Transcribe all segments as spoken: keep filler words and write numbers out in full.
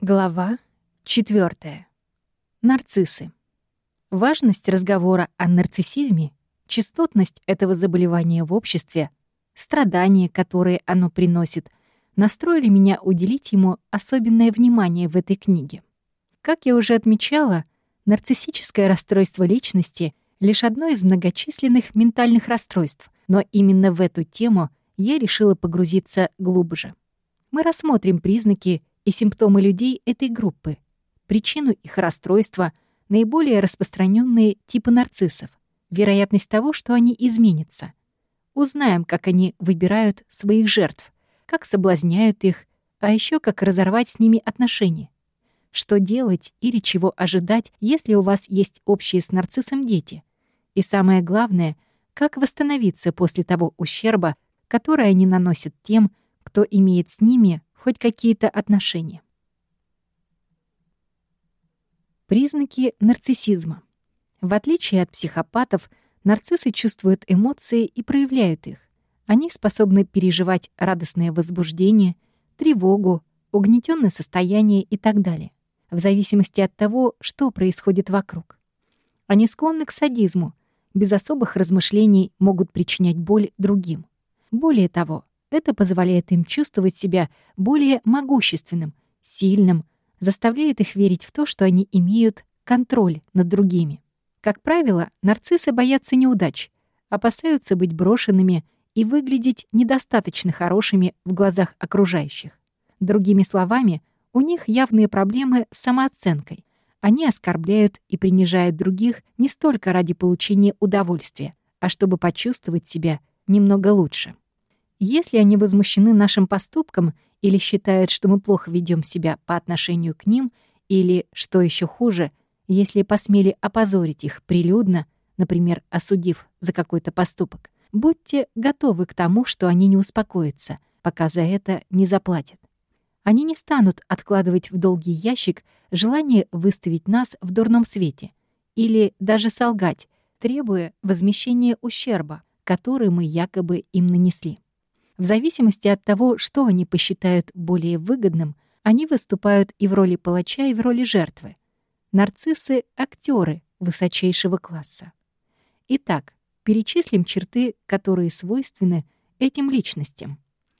Глава четвёртая. Нарциссы. Важность разговора о нарциссизме, частотность этого заболевания в обществе, страдания, которые оно приносит, настроили меня уделить ему особенное внимание в этой книге. Как я уже отмечала, нарциссическое расстройство личности — лишь одно из многочисленных ментальных расстройств, но именно в эту тему я решила погрузиться глубже. Мы рассмотрим признаки и симптомы людей этой группы, причину их расстройства, наиболее распространенные типы нарциссов, вероятность того, что они изменятся. Узнаем, как они выбирают своих жертв, как соблазняют их, а еще как разорвать с ними отношения. Что делать или чего ожидать, если у вас есть общие с нарциссом дети. И самое главное, как восстановиться после того ущерба, который они наносят тем, кто имеет с ними хоть какие-то отношения. Признаки нарциссизма. В отличие от психопатов, нарциссы чувствуют эмоции и проявляют их. Они способны переживать радостное возбуждение, тревогу, угнетенное состояние и так далее, в зависимости от того, что происходит вокруг. Они склонны к садизму, без особых размышлений могут причинять боль другим. Более того, это позволяет им чувствовать себя более могущественным, сильным, заставляет их верить в то, что они имеют контроль над другими. Как правило, нарциссы боятся неудач, опасаются быть брошенными и выглядеть недостаточно хорошими в глазах окружающих. Другими словами, у них явные проблемы с самооценкой. Они оскорбляют и принижают других не столько ради получения удовольствия, а чтобы почувствовать себя немного лучше. Если они возмущены нашим поступком или считают, что мы плохо ведем себя по отношению к ним, или, что еще хуже, если посмели опозорить их прилюдно, например, осудив за какой-то поступок, будьте готовы к тому, что они не успокоятся, пока за это не заплатят. Они не станут откладывать в долгий ящик желание выставить нас в дурном свете или даже солгать, требуя возмещения ущерба, который мы якобы им нанесли. В зависимости от того, что они посчитают более выгодным, они выступают и в роли палача, и в роли жертвы. Нарциссы — актеры высочайшего класса. Итак, перечислим черты, которые свойственны этим личностям.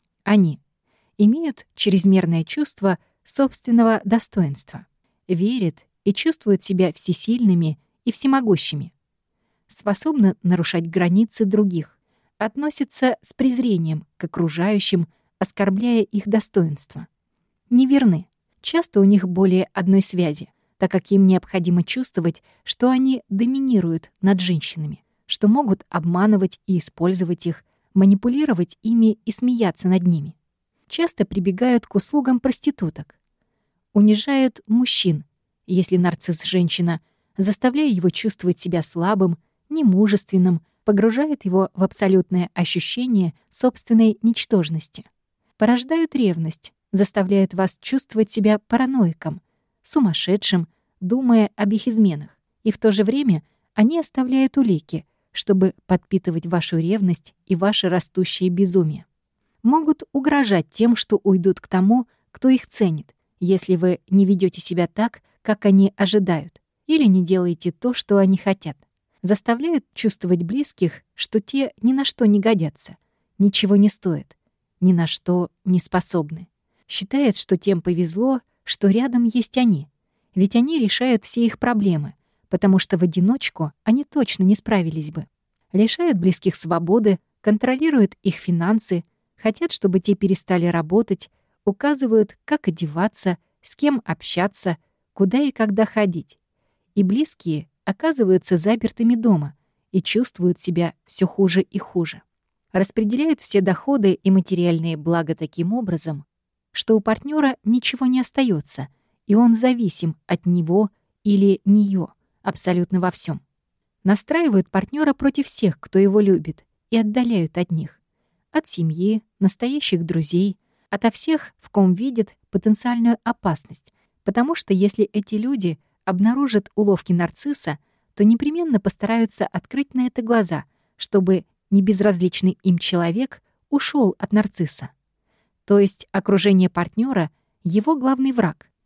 Они имеют чрезмерное чувство собственного достоинства, верят и чувствуют себя всесильными и всемогущими, способны нарушать границы других, относятся с презрением к окружающим, оскорбляя их достоинство. Неверны. Часто у них более одной связи, так как им необходимо чувствовать, что они доминируют над женщинами, что могут обманывать и использовать их, манипулировать ими и смеяться над ними. Часто прибегают к услугам проституток. Унижают мужчин, если нарцисс — женщина, заставляя его чувствовать себя слабым, немужественным, погружает его в абсолютное ощущение собственной ничтожности. Порождают ревность, заставляют вас чувствовать себя параноиком, сумасшедшим, думая об их изменах. И в то же время они оставляют улики, чтобы подпитывать вашу ревность и ваше растущее безумие. Могут угрожать тем, что уйдут к тому, кто их ценит, если вы не ведете себя так, как они ожидают, или не делаете то, что они хотят. Заставляют чувствовать близких, что те ни на что не годятся, ничего не стоят, ни на что не способны. Считает, что тем повезло, что рядом есть они, ведь они решают все их проблемы, потому что в одиночку они точно не справились бы. Лишают близких свободы, контролируют их финансы, хотят, чтобы те перестали работать, указывают, как одеваться, с кем общаться, куда и когда ходить. И близкие оказываются запертыми дома и чувствуют себя все хуже и хуже. Распределяют все доходы и материальные блага таким образом, что у партнера ничего не остается, и он зависим от него или нее абсолютно во всем. Настраивают партнера против всех, кто его любит, и отдаляют от них. От семьи, настоящих друзей, ото всех, в ком видят потенциальную опасность, потому что если эти люди обнаружат уловки нарцисса, то непременно постараются открыть на это глаза, чтобы небезразличный им человек ушел от нарцисса. То есть окружение партнера — его главный враг.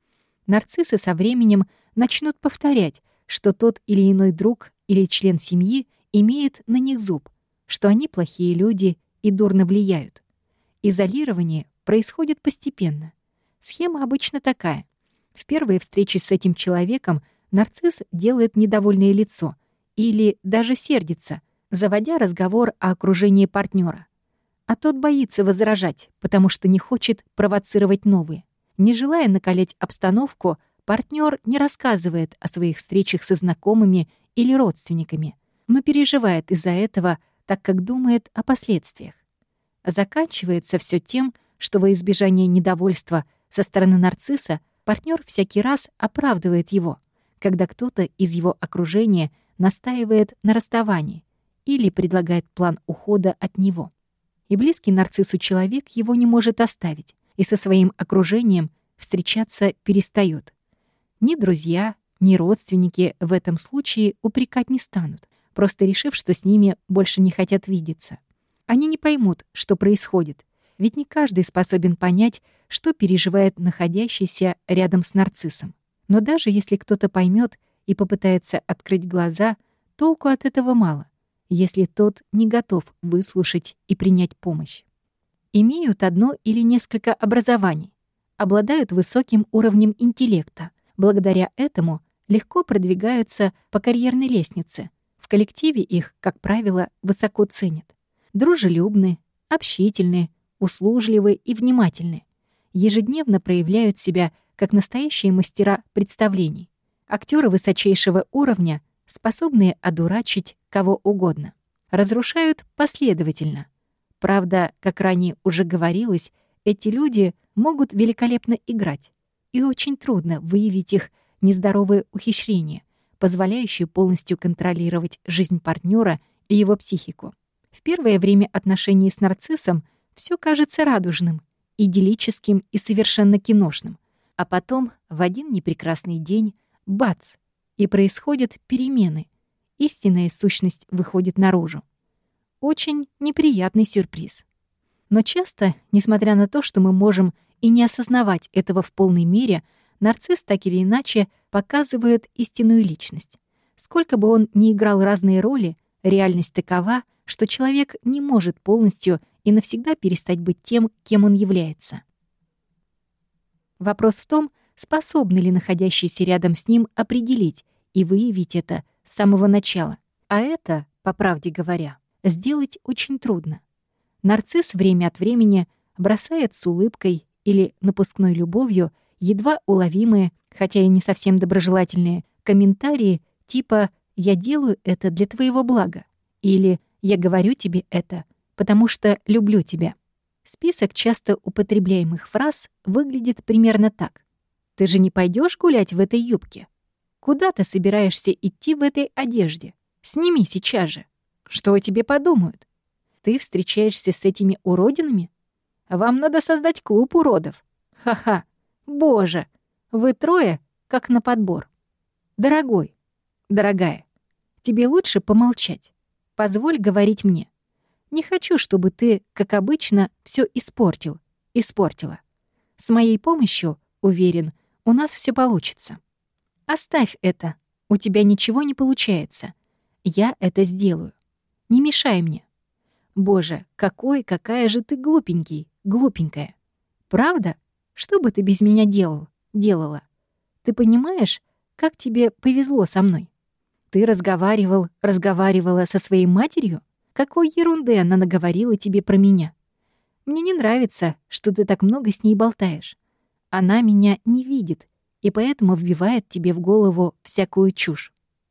Нарциссы со временем начнут повторять, что тот или иной друг или член семьи имеет на них зуб, что они плохие люди и дурно влияют. Изолирование происходит постепенно. Схема обычно такая. В первые встречи с этим человеком нарцисс делает недовольное лицо или даже сердится, заводя разговор о окружении партнера. А тот боится возражать, потому что не хочет провоцировать новые. Не желая накалять обстановку, партнер не рассказывает о своих встречах со знакомыми или родственниками, но переживает из-за этого, так как думает о последствиях. Заканчивается все тем, что во избежание недовольства со стороны нарцисса партнер всякий раз оправдывает его, когда кто-то из его окружения настаивает на расставании или предлагает план ухода от него. И близкий нарциссу человек его не может оставить, и со своим окружением встречаться перестает. Ни друзья, ни родственники в этом случае упрекать не станут, просто решив, что с ними больше не хотят видеться. Они не поймут, что происходит, ведь не каждый способен понять, что переживает находящийся рядом с нарциссом. Но даже если кто-то поймет и попытается открыть глаза, толку от этого мало, если тот не готов выслушать и принять помощь. Имеют одно или несколько образований, обладают высоким уровнем интеллекта, благодаря этому легко продвигаются по карьерной лестнице. В коллективе их, как правило, высоко ценят. Дружелюбны, общительны, услужливы и внимательны. Ежедневно проявляют себя как настоящие мастера представлений. Актеры высочайшего уровня, способные одурачить кого угодно. Разрушают последовательно. Правда, как ранее уже говорилось, эти люди могут великолепно играть, и очень трудно выявить их нездоровые ухищрения, позволяющие полностью контролировать жизнь партнера и его психику. В первое время отношений с нарциссом все кажется радужным, идиллическим и совершенно киношным, а потом в один непрекрасный день — бац! И происходят перемены. Истинная сущность выходит наружу. Очень неприятный сюрприз. Но часто, несмотря на то, что мы можем и не осознавать этого в полной мере, нарцисс так или иначе показывает истинную личность. Сколько бы он ни играл разные роли, реальность такова, что человек не может полностью и навсегда перестать быть тем, кем он является. Вопрос в том, способны ли находящиеся рядом с ним определить и выявить это с самого начала. А это, по правде говоря, сделать очень трудно. Нарцисс время от времени бросает с улыбкой или напускной любовью едва уловимые, хотя и не совсем доброжелательные, комментарии типа «я делаю это для твоего блага» или «я говорю тебе это, потому что люблю тебя». Список часто употребляемых фраз выглядит примерно так. «Ты же не пойдешь гулять в этой юбке? Куда ты собираешься идти в этой одежде? Сними сейчас же. Что о тебе подумают? Ты встречаешься с этими уродинами? Вам надо создать клуб уродов. Ха-ха. Боже, вы трое как на подбор. Дорогой, дорогая, тебе лучше помолчать. Позволь говорить мне. Не хочу, чтобы ты, как обычно, все испортил, испортила. С моей помощью, уверен, у нас все получится. Оставь это. У тебя ничего не получается. Я это сделаю. Не мешай мне. Боже, какой, какая же ты глупенький, глупенькая. Правда? Что бы ты без меня делал, делала? Ты понимаешь, как тебе повезло со мной? Ты разговаривал, разговаривала со своей матерью? Какой ерунды она наговорила тебе про меня? Мне не нравится, что ты так много с ней болтаешь. Она меня не видит, и поэтому вбивает тебе в голову всякую чушь.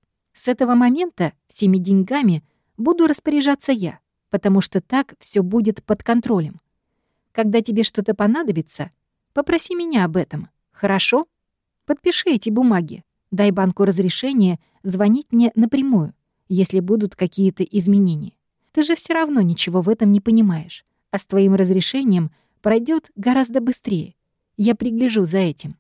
С этого момента всеми деньгами буду распоряжаться я, потому что так все будет под контролем. Когда тебе что-то понадобится, попроси меня об этом, хорошо? Подпиши эти бумаги, дай банку разрешение звонить мне напрямую, если будут какие-то изменения. Ты же все равно ничего в этом не понимаешь, а с твоим разрешением пройдет гораздо быстрее. Я пригляжу за этим.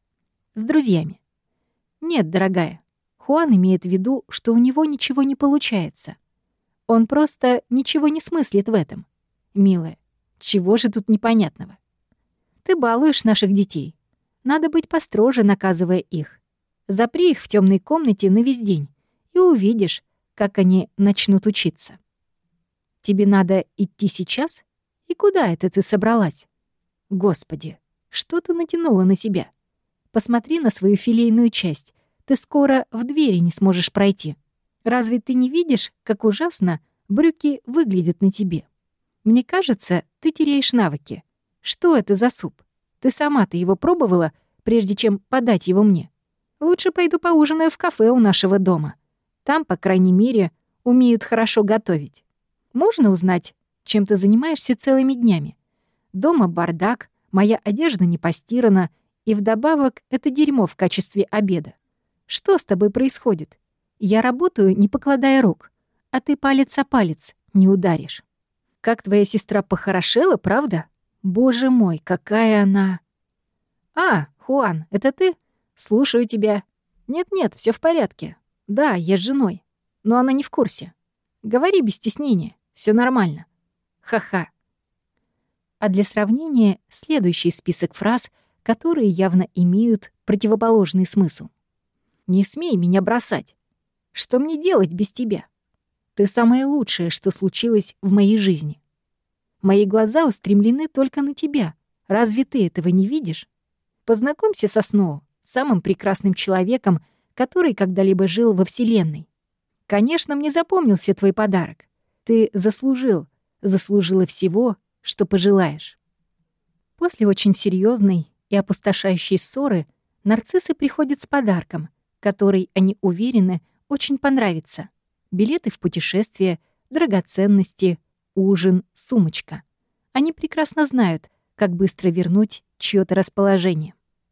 С друзьями. Нет, дорогая, Хуан имеет в виду, что у него ничего не получается. Он просто ничего не смыслит в этом. Милая, чего же тут непонятного? Ты балуешь наших детей. Надо быть построже, наказывая их. Запри их в темной комнате на весь день, и увидишь, как они начнут учиться. Тебе надо идти сейчас? И куда это ты собралась? Господи, что ты натянула на себя? Посмотри на свою филейную часть. Ты скоро в двери не сможешь пройти. Разве ты не видишь, как ужасно брюки выглядят на тебе? Мне кажется, ты теряешь навыки. Что это за суп? Ты сама-то его пробовала, прежде чем подать его мне? Лучше пойду поужинаю в кафе у нашего дома. Там, по крайней мере, умеют хорошо готовить. Можно узнать, чем ты занимаешься целыми днями? Дома бардак, моя одежда не постирана, и вдобавок это дерьмо в качестве обеда. Что с тобой происходит? Я работаю, не покладая рук, а ты палец о палец не ударишь. Как твоя сестра похорошела, правда? Боже мой, какая она... А, Хуан, это ты? Слушаю тебя. Нет-нет, все в порядке. Да, я с женой, но она не в курсе. Говори без стеснения, все нормально. Ха-ха. А для сравнения следующий список фраз, которые явно имеют противоположный смысл. «Не смей меня бросать. Что мне делать без тебя? Ты самое лучшее, что случилось в моей жизни. Мои глаза устремлены только на тебя. Разве ты этого не видишь? Познакомься со Сноу, самым прекрасным человеком, который когда-либо жил во Вселенной. Конечно, мне запомнился твой подарок. Ты заслужил, заслужила всего, что пожелаешь». После очень серьезной и опустошающей ссоры нарциссы приходят с подарком, который, они уверены, очень понравится. Билеты в путешествие, драгоценности, ужин, сумочка. Они прекрасно знают, как быстро вернуть чьё-то расположение.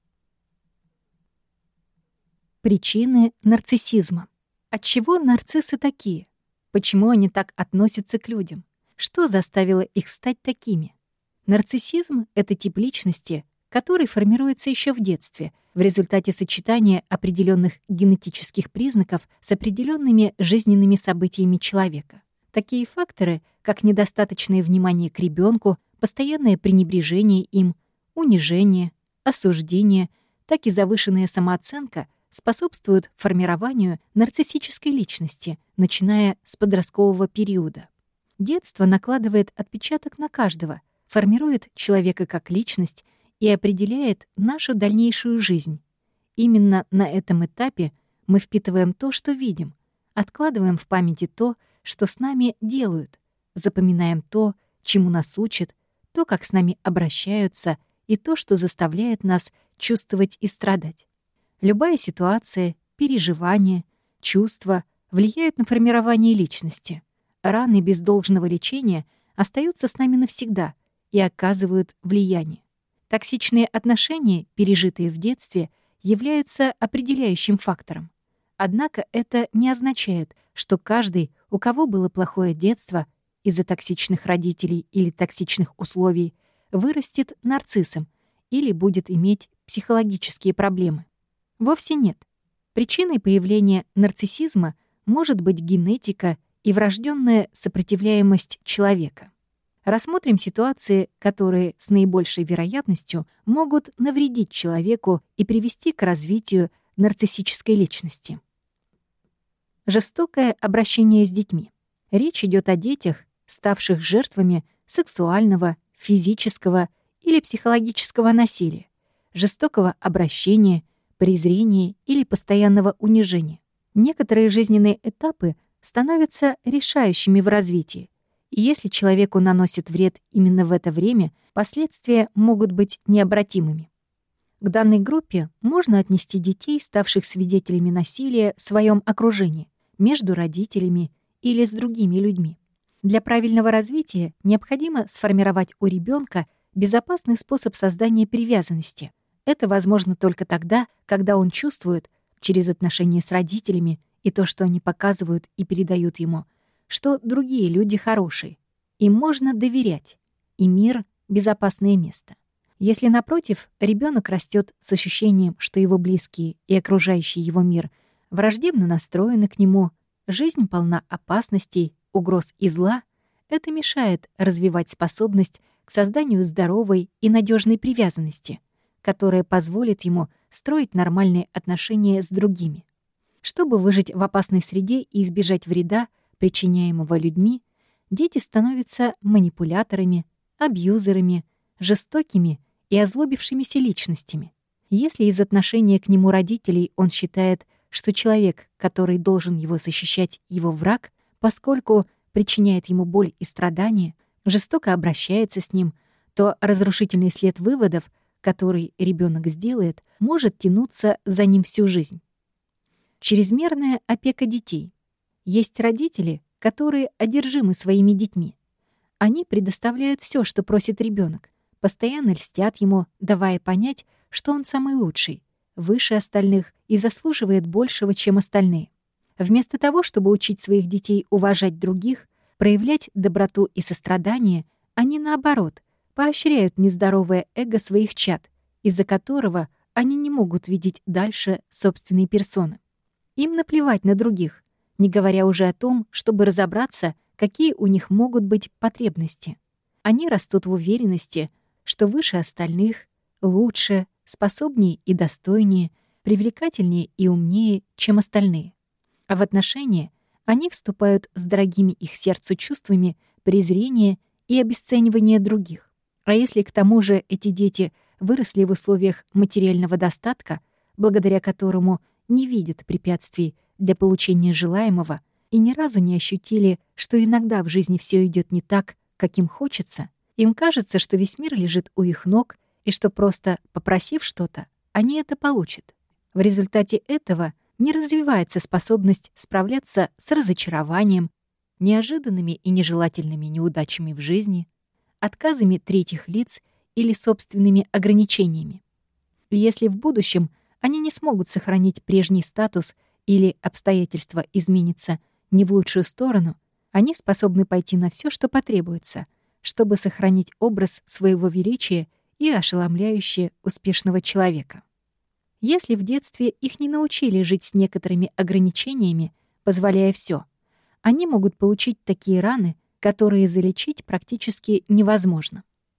Причины нарциссизма. Отчего нарциссы такие? Почему они так относятся к людям? Что заставило их стать такими? Нарциссизм — это тип личности, который формируется еще в детстве в результате сочетания определенных генетических признаков с определенными жизненными событиями человека. Такие факторы, как недостаточное внимание к ребенку, постоянное пренебрежение им, унижение, осуждение, так и завышенная самооценка способствуют формированию нарциссической личности, начиная с подросткового периода. Детство накладывает отпечаток на каждого, формирует человека как личность и определяет нашу дальнейшую жизнь. Именно на этом этапе мы впитываем то, что видим, откладываем в памяти то, что с нами делают, запоминаем то, чему нас учат, то, как с нами обращаются, и то, что заставляет нас чувствовать и страдать. Любая ситуация, переживание, чувства влияют на формирование личности. Раны без должного лечения остаются с нами навсегда и оказывают влияние. Токсичные отношения, пережитые в детстве, являются определяющим фактором. Однако это не означает, что каждый, у кого было плохое детство из-за токсичных родителей или токсичных условий, вырастет нарциссом или будет иметь психологические проблемы. Вовсе нет. Причиной появления нарциссизма может быть генетика и врожденная сопротивляемость человека. Рассмотрим ситуации, которые с наибольшей вероятностью могут навредить человеку и привести к развитию нарциссической личности. Жестокое обращение с детьми. Речь идет о детях, ставших жертвами сексуального, физического или психологического насилия, жестокого обращения, презрения или постоянного унижения. Некоторые жизненные этапы становятся решающими в развитии, и если человеку наносит вред именно в это время, последствия могут быть необратимыми. К данной группе можно отнести детей, ставших свидетелями насилия в своем окружении, между родителями или с другими людьми. Для правильного развития необходимо сформировать у ребенка безопасный способ создания привязанности. Это возможно только тогда, когда он чувствует через отношения с родителями и то, что они показывают и передают ему, что другие люди хорошие, им можно доверять, и мир — безопасное место. Если, напротив, ребенок растет с ощущением, что его близкие и окружающий его мир враждебно настроены к нему, жизнь полна опасностей, угроз и зла, это мешает развивать способность к созданию здоровой и надежной привязанности, которое позволит ему строить нормальные отношения с другими. Чтобы выжить в опасной среде и избежать вреда, причиняемого людьми, дети становятся манипуляторами, абьюзерами, жестокими и озлобившимися личностями. Если из отношения к нему родителей он считает, что человек, который должен его защищать, его враг, поскольку причиняет ему боль и страдания, жестоко обращается с ним, то разрушительный след выводов, который ребенок сделает, может тянуться за ним всю жизнь. Чрезмерная опека детей. Есть родители, которые одержимы своими детьми. Они предоставляют все, что просит ребенок, постоянно льстят ему, давая понять, что он самый лучший, выше остальных и заслуживает большего, чем остальные. Вместо того, чтобы учить своих детей уважать других, проявлять доброту и сострадание, они, наоборот, поощряют нездоровое эго своих чад, из-за которого они не могут видеть дальше собственной персоны. Им наплевать на других, не говоря уже о том, чтобы разобраться, какие у них могут быть потребности. Они растут в уверенности, что выше остальных, лучше, способнее и достойнее, привлекательнее и умнее, чем остальные. А в отношения они вступают с дорогими их сердцу чувствами презрения и обесценивания других. А если к тому же эти дети выросли в условиях материального достатка, благодаря которому не видят препятствий для получения желаемого и ни разу не ощутили, что иногда в жизни все идет не так, как им хочется, им кажется, что весь мир лежит у их ног и что просто попросив что-то, они это получат. В результате этого не развивается способность справляться с разочарованием, неожиданными и нежелательными неудачами в жизни, отказами третьих лиц или собственными ограничениями. И если в будущем они не смогут сохранить прежний статус или обстоятельства изменятся не в лучшую сторону, они способны пойти на все, что потребуется, чтобы сохранить образ своего величия и ошеломляюще успешного человека. Если в детстве их не научили жить с некоторыми ограничениями, позволяя все, они могут получить такие раны, которые залечить практически невозможно.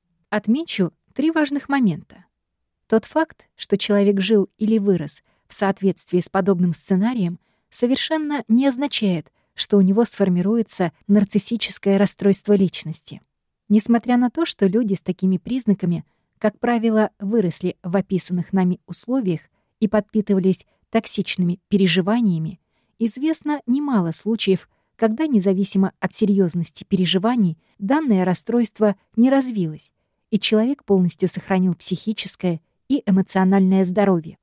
Отмечу три важных момента. Тот факт, что человек жил или вырос в соответствии с подобным сценарием, совершенно не означает, что у него сформируется нарциссическое расстройство личности. Несмотря на то, что люди с такими признаками, как правило, выросли в описанных нами условиях и подпитывались токсичными переживаниями, известно немало случаев, когда, независимо от серьезности переживаний, данное расстройство не развилось, и человек полностью сохранил психическое и эмоциональное здоровье.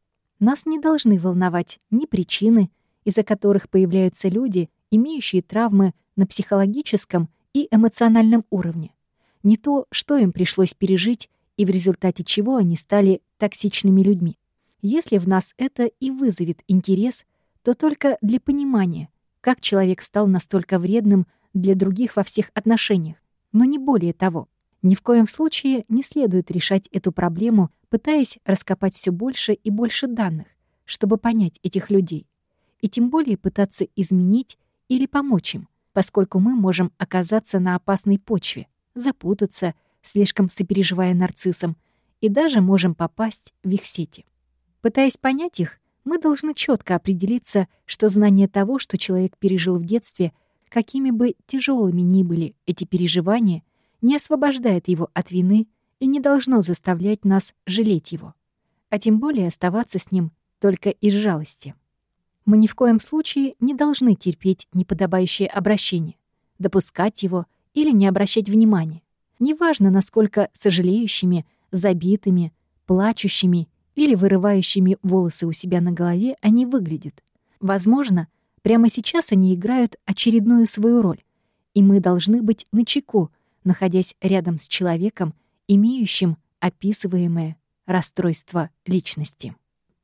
Нас не должны волновать ни причины, из-за которых появляются люди, имеющие травмы на психологическом и эмоциональном уровне, ни то, что им пришлось пережить и в результате чего они стали токсичными людьми. Если в нас это и вызовет интерес, то только для понимания, как человек стал настолько вредным для других во всех отношениях, но не более того. Ни в коем случае не следует решать эту проблему, пытаясь раскопать все больше и больше данных, чтобы понять этих людей, и тем более пытаться изменить или помочь им, поскольку мы можем оказаться на опасной почве, запутаться, слишком сопереживая нарциссам, и даже можем попасть в их сети. Пытаясь понять их, мы должны четко определиться, что знание того, что человек пережил в детстве, какими бы тяжелыми ни были эти переживания, не освобождает его от вины и не должно заставлять нас жалеть его, а тем более оставаться с ним только из жалости. Мы ни в коем случае не должны терпеть неподобающее обращение, допускать его или не обращать внимания. Неважно, насколько сожалеющими, забитыми, плачущими или вырывающими волосы у себя на голове они выглядят. Возможно, прямо сейчас они играют очередную свою роль, и мы должны быть начеку, находясь рядом с человеком, имеющим описываемое расстройство личности.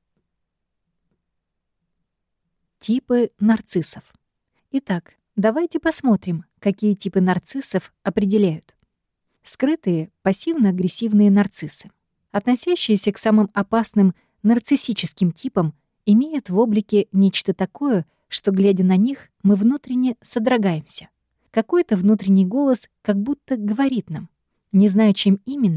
Типы нарциссов. Итак, давайте посмотрим, какие типы нарциссов определяют. Скрытые пассивно-агрессивные нарциссы, относящиеся к самым опасным нарциссическим типам, имеют в облике нечто такое, что, глядя на них, мы внутренне содрогаемся. Какой-то внутренний голос как будто говорит нам, не знаю, чем именно,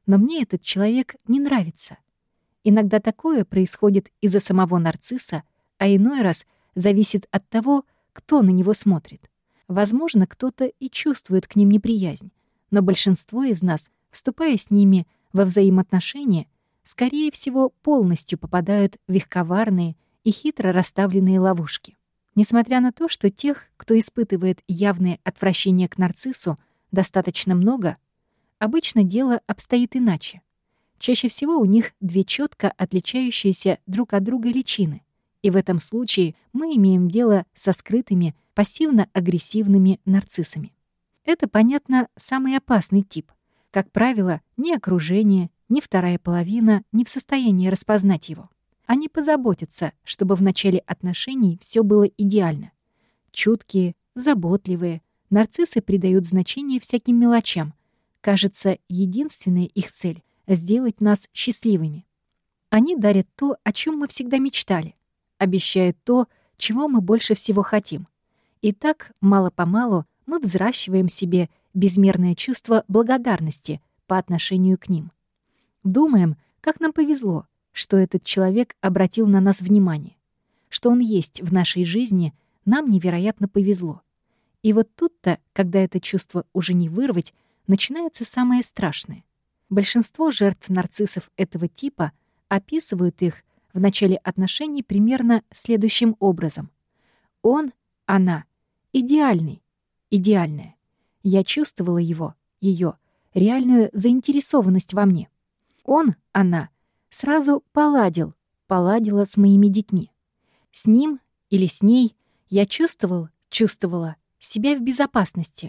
но мне этот человек не нравится. Иногда такое происходит из-за самого нарцисса, а иной раз зависит от того, кто на него смотрит. Возможно, кто-то и чувствует к ним неприязнь, но большинство из нас, вступая с ними во взаимоотношения, скорее всего, полностью попадают в их коварные и хитро расставленные ловушки. Несмотря на то, что тех, кто испытывает явное отвращение к нарциссу, достаточно много, обычно дело обстоит иначе. Чаще всего у них две четко отличающиеся друг от друга личины, и в этом случае мы имеем дело со скрытыми, пассивно-агрессивными нарциссами. Это, понятно, самый опасный тип. Как правило, ни окружение, ни вторая половина не в состоянии распознать его. Они позаботятся, чтобы в начале отношений все было идеально. Чуткие, заботливые, нарциссы придают значение всяким мелочам. Кажется, единственная их цель — сделать нас счастливыми. Они дарят то, о чем мы всегда мечтали, обещают то, чего мы больше всего хотим. И так, мало-помалу, мы взращиваем себе безмерное чувство благодарности по отношению к ним. Думаем, как нам повезло, что этот человек обратил на нас внимание. Что он есть в нашей жизни, нам невероятно повезло. И вот тут-то, когда это чувство уже не вырвать, начинается самое страшное. Большинство жертв нарциссов этого типа описывают их в начале отношений примерно следующим образом. Он, она, идеальный, идеальная. Я чувствовала его, ее, реальную заинтересованность во мне. Он, она, сразу поладил, поладила с моими детьми. С ним или с ней я чувствовал, чувствовала себя в безопасности.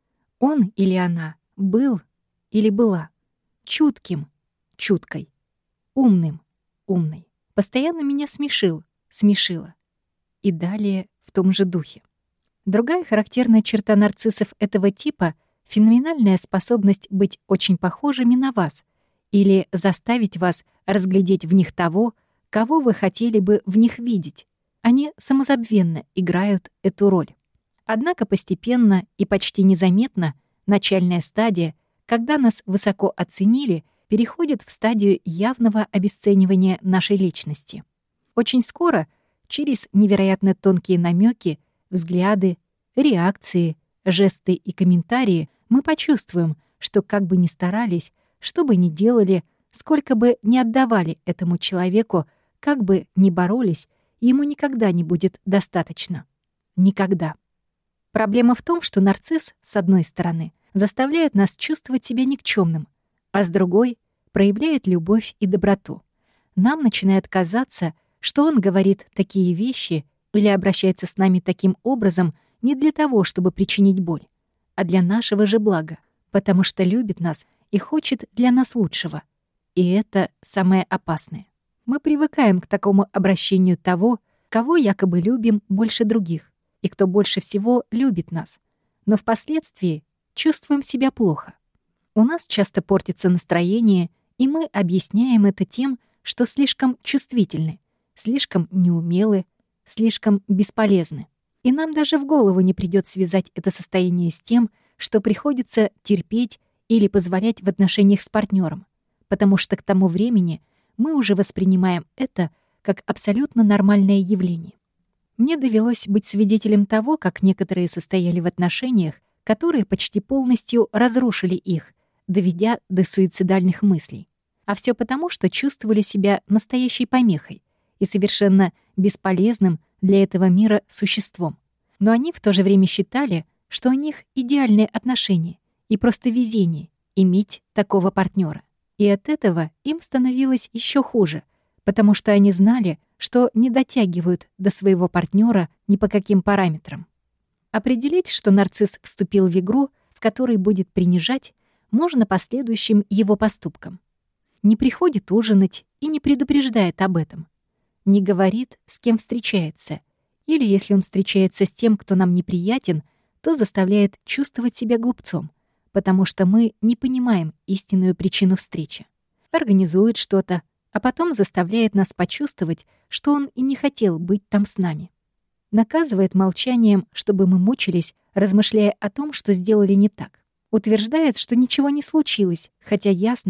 Он или она был или была чутким, чуткой, умным, умной. Постоянно меня смешил, смешила. И далее в том же духе. Другая характерная черта нарциссов этого типа — феноменальная способность быть очень похожими на вас или заставить вас разглядеть в них того, кого вы хотели бы в них видеть. Они самозабвенно играют эту роль. Однако постепенно и почти незаметно начальная стадия, когда нас высоко оценили, переходит в стадию явного обесценивания нашей личности. Очень скоро, через невероятно тонкие намеки, взгляды, реакции, жесты и комментарии, мы почувствуем, что как бы ни старались, что бы ни делали, сколько бы ни отдавали этому человеку, как бы ни боролись, ему никогда не будет достаточно. Никогда. Проблема в том, что нарцисс, с одной стороны, заставляет нас чувствовать себя никчемным, а с другой проявляет любовь и доброту. Нам начинает казаться, что он говорит такие вещи или обращается с нами таким образом не для того, чтобы причинить боль, а для нашего же блага, потому что любит нас и хочет для нас лучшего. И это самое опасное. Мы привыкаем к такому обращению того, кого якобы любим больше других, и кто больше всего любит нас. Но впоследствии чувствуем себя плохо. У нас часто портится настроение, и мы объясняем это тем, что слишком чувствительны, слишком неумелы, слишком бесполезны. И нам даже в голову не придёт связать это состояние с тем, что приходится терпеть или позволять в отношениях с партнером, потому что к тому времени мы уже воспринимаем это как абсолютно нормальное явление. Мне довелось быть свидетелем того, как некоторые состояли в отношениях, которые почти полностью разрушили их, доведя до суицидальных мыслей. А все потому, что чувствовали себя настоящей помехой и совершенно бесполезным для этого мира существом. Но они в то же время считали, что у них идеальные отношения и просто везение иметь такого партнера. И от этого им становилось еще хуже, потому что они знали, что не дотягивают до своего партнера ни по каким параметрам. Определить, что нарцисс вступил в игру, в которой будет принижать, можно по следующим его поступкам. Не приходит ужинать и не предупреждает об этом. Не говорит, с кем встречается. Или если он встречается с тем, кто нам неприятен, то заставляет чувствовать себя глупцом, потому что мы не понимаем истинную причину встречи. Организует что-то, а потом заставляет нас почувствовать, что он и не хотел быть там с нами. Наказывает молчанием, чтобы мы мучились, размышляя о том, что сделали не так. Утверждает, что ничего не случилось, хотя ясно,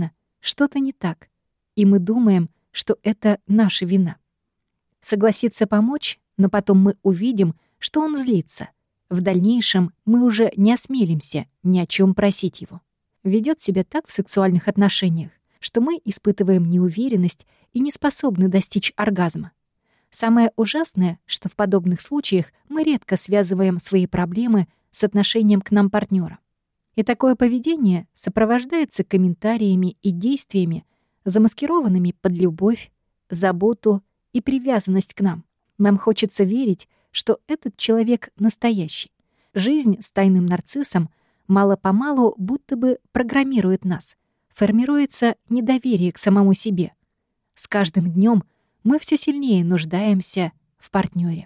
что-то не так, и мы думаем, что это наша вина. Согласится помочь, но потом мы увидим, что он злится. В дальнейшем мы уже не осмелимся ни о чем просить его. Ведет себя так в сексуальных отношениях, что мы испытываем неуверенность и не способны достичь оргазма. Самое ужасное, что в подобных случаях мы редко связываем свои проблемы с отношением к нам партнера. И такое поведение сопровождается комментариями и действиями, замаскированными под любовь, заботу и привязанность к нам. Нам хочется верить, что этот человек настоящий. Жизнь с тайным нарциссом мало-помалу будто бы программирует нас. Формируется недоверие к самому себе. С каждым днем мы все сильнее нуждаемся в партнере.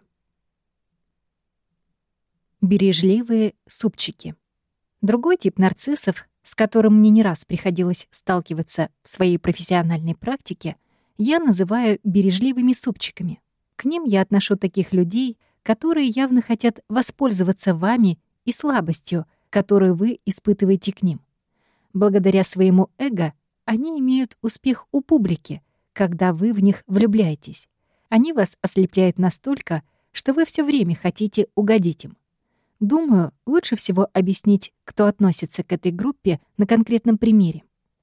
Бережливые супчики. Другой тип нарциссов, с которым мне не раз приходилось сталкиваться в своей профессиональной практике, я называю бережливыми супчиками. К ним я отношу таких людей, которые явно хотят воспользоваться вами и слабостью, которую вы испытываете к ним. Благодаря своему эго они имеют успех у публики, когда вы в них влюбляетесь. Они вас ослепляют настолько, что вы все время хотите угодить им. Думаю, лучше всего объяснить, кто относится к этой группе на конкретном примере.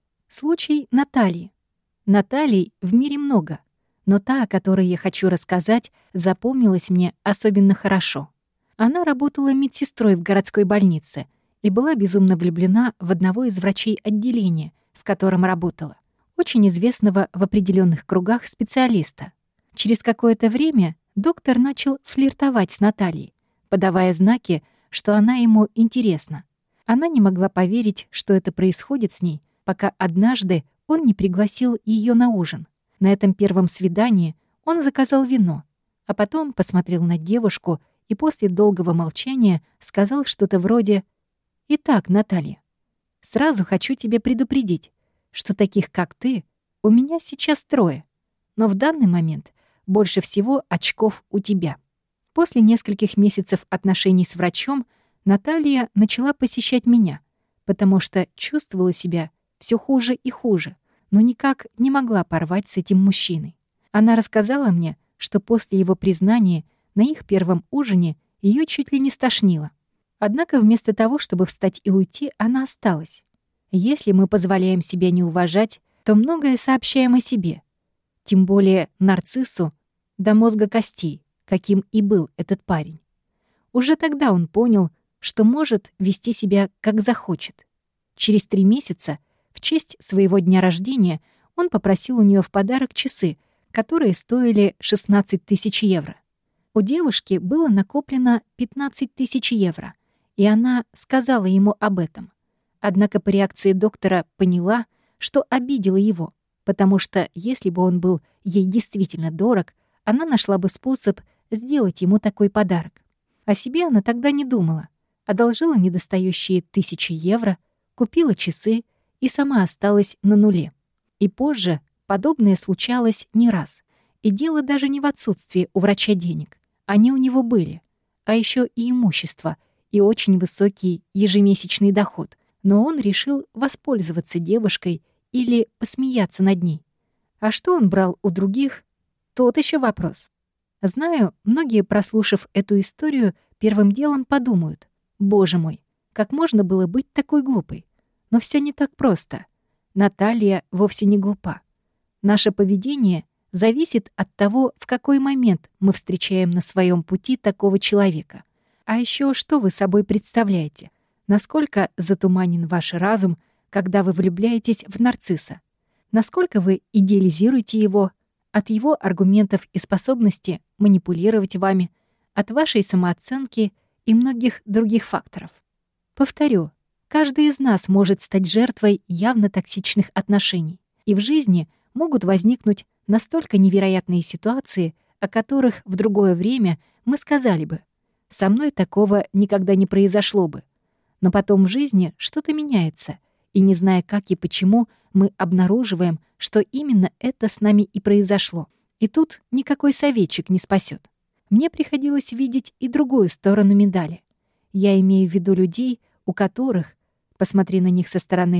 Случай Натальи. Наталий в мире много, но та, о которой я хочу рассказать, запомнилась мне особенно хорошо. Она работала медсестрой в городской больнице и была безумно влюблена в одного из врачей отделения, в котором работала, очень известного в определенных кругах специалиста. Через какое-то время доктор начал флиртовать с Натальей, подавая знаки, что она ему интересна. Она не могла поверить, что это происходит с ней, пока однажды он не пригласил ее на ужин. На этом первом свидании он заказал вино, а потом посмотрел на девушку и после долгого молчания сказал что-то вроде: «Итак, Наталья, сразу хочу тебя предупредить, что таких, как ты, у меня сейчас трое, но в данный момент больше всего очков у тебя». После нескольких месяцев отношений с врачом Наталья начала посещать меня, потому что чувствовала себя все хуже и хуже, но никак не могла порвать с этим мужчиной. Она рассказала мне, что после его признания на их первом ужине ее чуть ли не стошнило. Однако вместо того, чтобы встать и уйти, она осталась. Если мы позволяем себя не уважать, то многое сообщаем о себе. Тем более нарциссу до мозга костей, каким и был этот парень. Уже тогда он понял, что может вести себя как захочет. Через три месяца, в честь своего дня рождения, он попросил у нее в подарок часы, которые стоили шестнадцать тысяч евро. У девушки было накоплено пятнадцать тысяч евро, и она сказала ему об этом. Однако по реакции доктора поняла, что обидела его, потому что если бы он был ей действительно дорог, она нашла бы способ сделать ему такой подарок. О себе она тогда не думала, одолжила недостающие тысячи евро, купила часы и сама осталась на нуле. И позже подобное случалось не раз. И дело даже не в отсутствии у врача денег. Они у него были. А еще и имущество, и очень высокий ежемесячный доход. Но он решил воспользоваться девушкой или посмеяться над ней. А что он брал у других, тот еще вопрос. Знаю, многие, прослушав эту историю, первым делом подумают: «Боже мой, как можно было быть такой глупой?» Но все не так просто. Наталья вовсе не глупа. Наше поведение зависит от того, в какой момент мы встречаем на своем пути такого человека. А еще что вы собой представляете? Насколько затуманен ваш разум, когда вы влюбляетесь в нарцисса? Насколько вы идеализируете его? От его аргументов и способности манипулировать вами, от вашей самооценки и многих других факторов. Повторю, каждый из нас может стать жертвой явно токсичных отношений, и в жизни могут возникнуть настолько невероятные ситуации, о которых в другое время мы сказали бы: «Со мной такого никогда не произошло бы». Но потом в жизни что-то меняется, и не зная как и почему, мы обнаруживаем, что именно это с нами и произошло. И тут никакой советчик не спасет. Мне приходилось видеть и другую сторону медали. Я имею в виду людей, у которых, посмотри на них со стороны,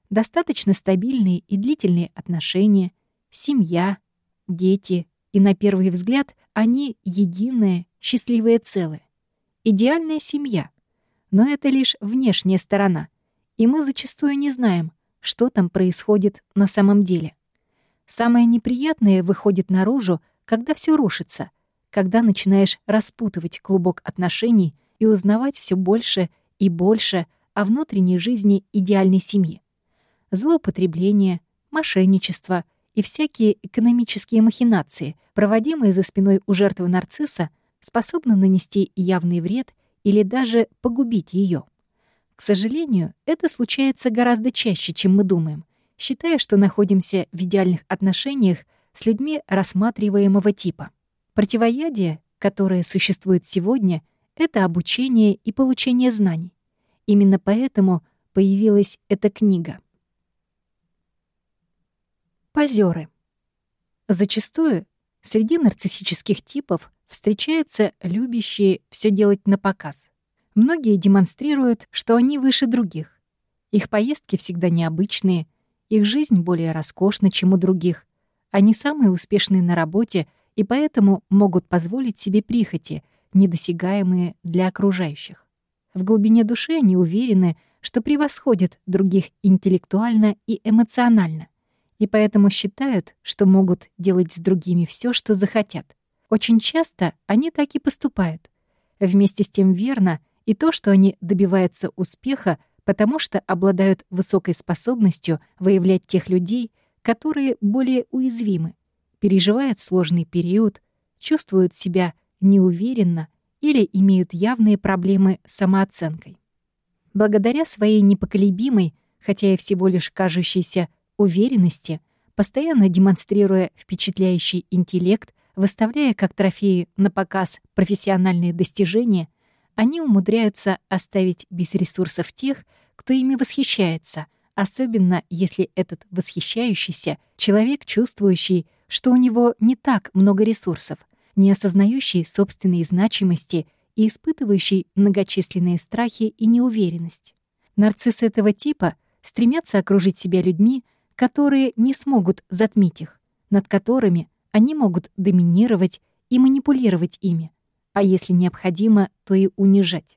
Достаточно стабильные и длительные отношения, семья, дети, и на первый взгляд они единое, счастливое целое. Идеальная семья. Но это лишь внешняя сторона, и мы зачастую не знаем, что там происходит на самом деле. Самое неприятное выходит наружу, когда все рушится, когда начинаешь распутывать клубок отношений и узнавать все больше и больше о внутренней жизни идеальной семьи. Злоупотребление, мошенничество и всякие экономические махинации, проводимые за спиной у жертвы нарцисса, способны нанести явный вред или даже погубить ее. К сожалению, это случается гораздо чаще, чем мы думаем, считая, что находимся в идеальных отношениях с людьми рассматриваемого типа. Противоядие, которое существует сегодня, это обучение и получение знаний. Именно поэтому появилась эта книга. Позеры. Зачастую среди нарциссических типов встречаются любящие все делать напоказ. Многие демонстрируют, что они выше других. Их поездки всегда необычные, их жизнь более роскошна, чем у других. Они самые успешные на работе и поэтому могут позволить себе прихоти, недосягаемые для окружающих. В глубине души они уверены, что превосходят других интеллектуально и эмоционально, и поэтому считают, что могут делать с другими все, что захотят. Очень часто они так и поступают. Вместе с тем верно и то, что они добиваются успеха, потому что обладают высокой способностью выявлять тех людей, которые более уязвимы, переживают сложный период, чувствуют себя неуверенно или имеют явные проблемы с самооценкой. Благодаря своей непоколебимой, хотя и всего лишь кажущейся, уверенности, постоянно демонстрируя впечатляющий интеллект, выставляя как трофеи на показ профессиональные достижения, они умудряются оставить без ресурсов тех, кто ими восхищается, особенно если этот восхищающийся человек, чувствующий, что у него не так много ресурсов, не осознающий собственной значимости и испытывающий многочисленные страхи и неуверенность. Нарциссы этого типа стремятся окружить себя людьми, которые не смогут затмить их, над которыми они могут доминировать и манипулировать ими, а если необходимо, то и унижать.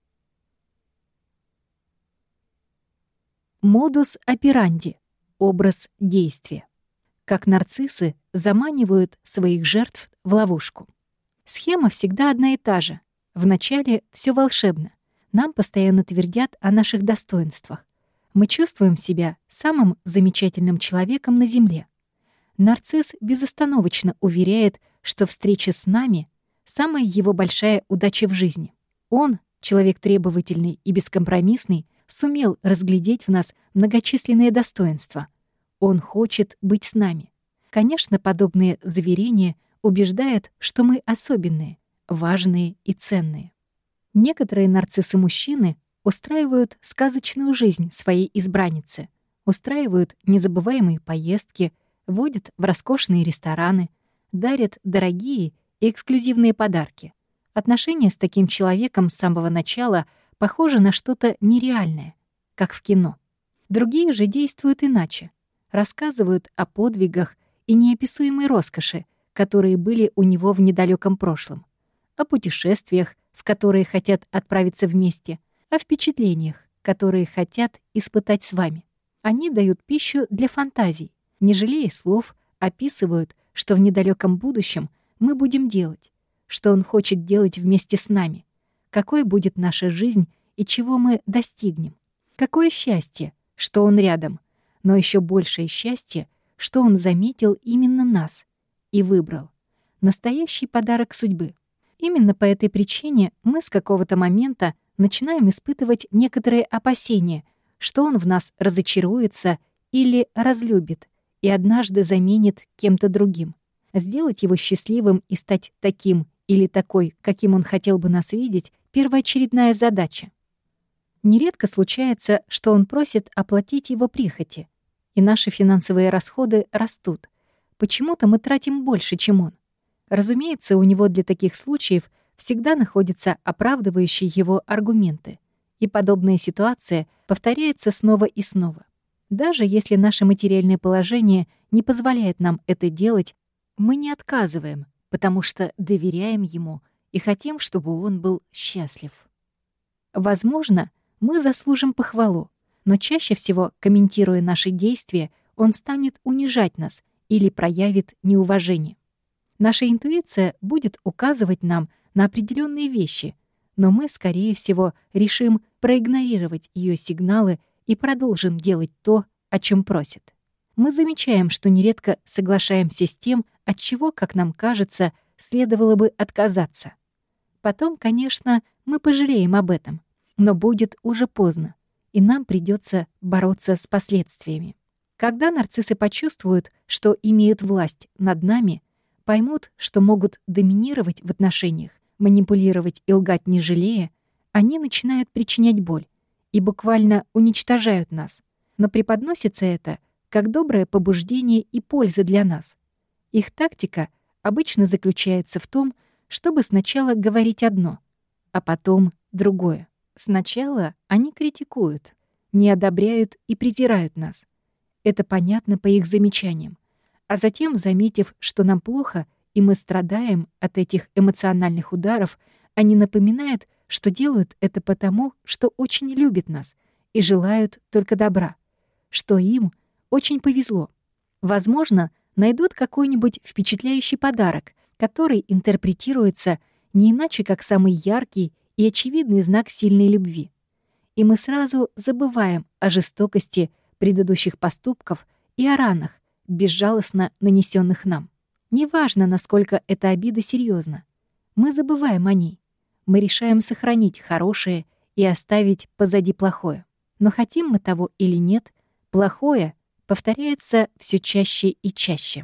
Модус операнди — образ действия. Как нарциссы заманивают своих жертв в ловушку. Схема всегда одна и та же. Вначале все волшебно. Нам постоянно твердят о наших достоинствах. Мы чувствуем себя самым замечательным человеком на Земле. Нарцисс безостановочно уверяет, что встреча с нами — самая его большая удача в жизни. Он, человек требовательный и бескомпромиссный, сумел разглядеть в нас многочисленные достоинства. Он хочет быть с нами. Конечно, подобные заверения убеждают, что мы особенные, важные и ценные. Некоторые нарциссы-мужчины устраивают сказочную жизнь своей избранницы, устраивают незабываемые поездки, водят в роскошные рестораны, дарят дорогие и эксклюзивные подарки. Отношения с таким человеком с самого начала похожи на что-то нереальное, как в кино. Другие же действуют иначе, рассказывают о подвигах и неописуемой роскоши, которые были у него в недалеком прошлом, о путешествиях, в которые хотят отправиться вместе, о впечатлениях, которые хотят испытать с вами. Они дают пищу для фантазий, не жалея слов, описывают, что в недалеком будущем мы будем делать, что он хочет делать вместе с нами, какой будет наша жизнь и чего мы достигнем. Какое счастье, что он рядом, но еще большее счастье, что он заметил именно нас и выбрал. Настоящий подарок судьбы. Именно по этой причине мы с какого-то момента начинаем испытывать некоторые опасения, что он в нас разочаруется или разлюбит и однажды заменит кем-то другим. Сделать его счастливым и стать таким или такой, каким он хотел бы нас видеть, первоочередная задача. Нередко случается, что он просит оплатить его прихоти, и наши финансовые расходы растут. Почему-то мы тратим больше, чем он. Разумеется, у него для таких случаев всегда находятся оправдывающие его аргументы, и подобная ситуация повторяется снова и снова. Даже если наше материальное положение не позволяет нам это делать, мы не отказываем, потому что доверяем ему и хотим, чтобы он был счастлив. Возможно, мы заслужим похвалу, но чаще всего, комментируя наши действия, он станет унижать нас или проявит неуважение. Наша интуиция будет указывать нам на определенные вещи, но мы, скорее всего, решим проигнорировать ее сигналы и продолжим делать то, о чем просит. Мы замечаем, что нередко соглашаемся с тем, от чего, как нам кажется, следовало бы отказаться. Потом, конечно, мы пожалеем об этом, но будет уже поздно, и нам придется бороться с последствиями. Когда нарциссы почувствуют, что имеют власть над нами, поймут, что могут доминировать в отношениях, манипулировать и лгать не жалея, они начинают причинять боль и буквально уничтожают нас. Но преподносится это как доброе побуждение и польза для нас. Их тактика обычно заключается в том, чтобы сначала говорить одно, а потом другое. Сначала они критикуют, не одобряют и презирают нас. Это понятно по их замечаниям. А затем, заметив, что нам плохо, и мы страдаем от этих эмоциональных ударов, они напоминают, что делают это потому, что очень любят нас и желают только добра, что им очень повезло. Возможно, найдут какой-нибудь впечатляющий подарок, который интерпретируется не иначе, как самый яркий и очевидный знак сильной любви. И мы сразу забываем о жестокости предыдущих поступков и о ранах, безжалостно нанесенных нам. Неважно, насколько эта обида серьезна, мы забываем о ней. Мы решаем сохранить хорошее и оставить позади плохое. Но хотим мы того или нет, плохое повторяется все чаще и чаще.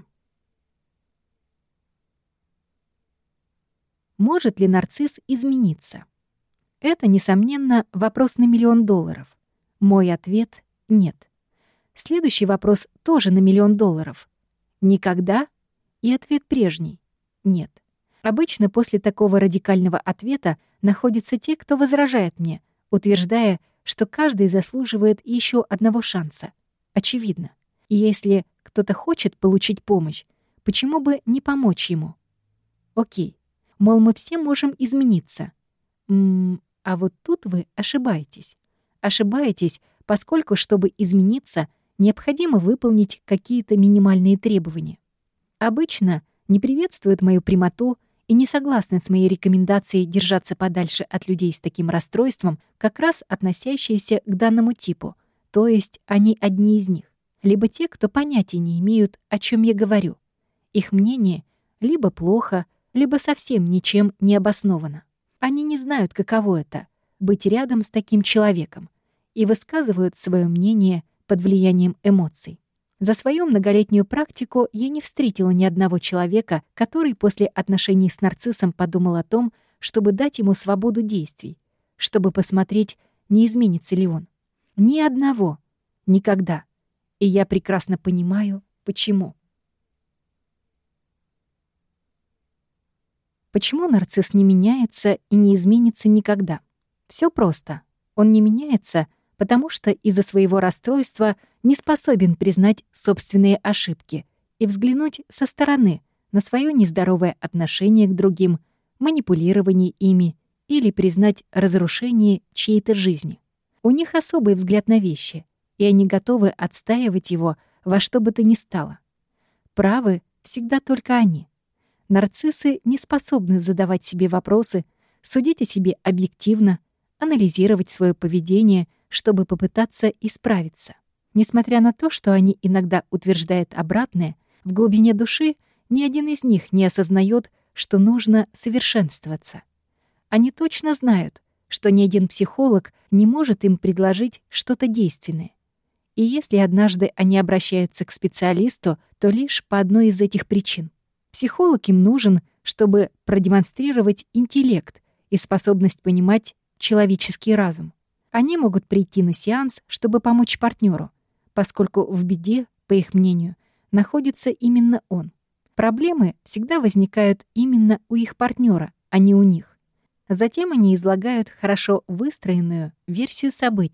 Может ли нарцисс измениться? Это, несомненно, вопрос на миллион долларов. Мой ответ — нет. Следующий вопрос тоже на миллион долларов. Никогда? И ответ прежний — нет. Обычно после такого радикального ответа находятся те, кто возражает мне, утверждая, что каждый заслуживает еще одного шанса. Очевидно. И если кто-то хочет получить помощь, почему бы не помочь ему? Окей. Мол, мы все можем измениться. М-м, а вот тут вы ошибаетесь. Ошибаетесь, поскольку, чтобы измениться, необходимо выполнить какие-то минимальные требования. Обычно не приветствуют мою прямоту и не согласны с моей рекомендацией держаться подальше от людей с таким расстройством, как раз относящиеся к данному типу, то есть они одни из них. Либо те, кто понятия не имеют, о чем я говорю. Их мнение либо плохо, либо совсем ничем не обосновано. Они не знают, каково это — быть рядом с таким человеком, и высказывают свое мнение под влиянием эмоций. За свою многолетнюю практику я не встретила ни одного человека, который после отношений с нарциссом подумал о том, чтобы дать ему свободу действий, чтобы посмотреть, не изменится ли он. Ни одного. Никогда. И я прекрасно понимаю, почему. Почему нарцисс не меняется и не изменится никогда? Все просто. Он не меняется, потому что из-за своего расстройства не способен признать собственные ошибки и взглянуть со стороны на свое нездоровое отношение к другим, манипулирование ими или признать разрушение чьей-то жизни. У них особый взгляд на вещи, и они готовы отстаивать его во что бы то ни стало. Правы всегда только они. Нарциссы не способны задавать себе вопросы, судить о себе объективно, анализировать свое поведение, чтобы попытаться исправиться. Несмотря на то, что они иногда утверждают обратное, в глубине души ни один из них не осознает, что нужно совершенствоваться. Они точно знают, что ни один психолог не может им предложить что-то действенное. И если однажды они обращаются к специалисту, то лишь по одной из этих причин. Психолог им нужен, чтобы продемонстрировать интеллект и способность понимать человеческий разум. Они могут прийти на сеанс, чтобы помочь партнеру, поскольку в беде, по их мнению, находится именно он. Проблемы всегда возникают именно у их партнера, а не у них. Затем они излагают хорошо выстроенную версию событий,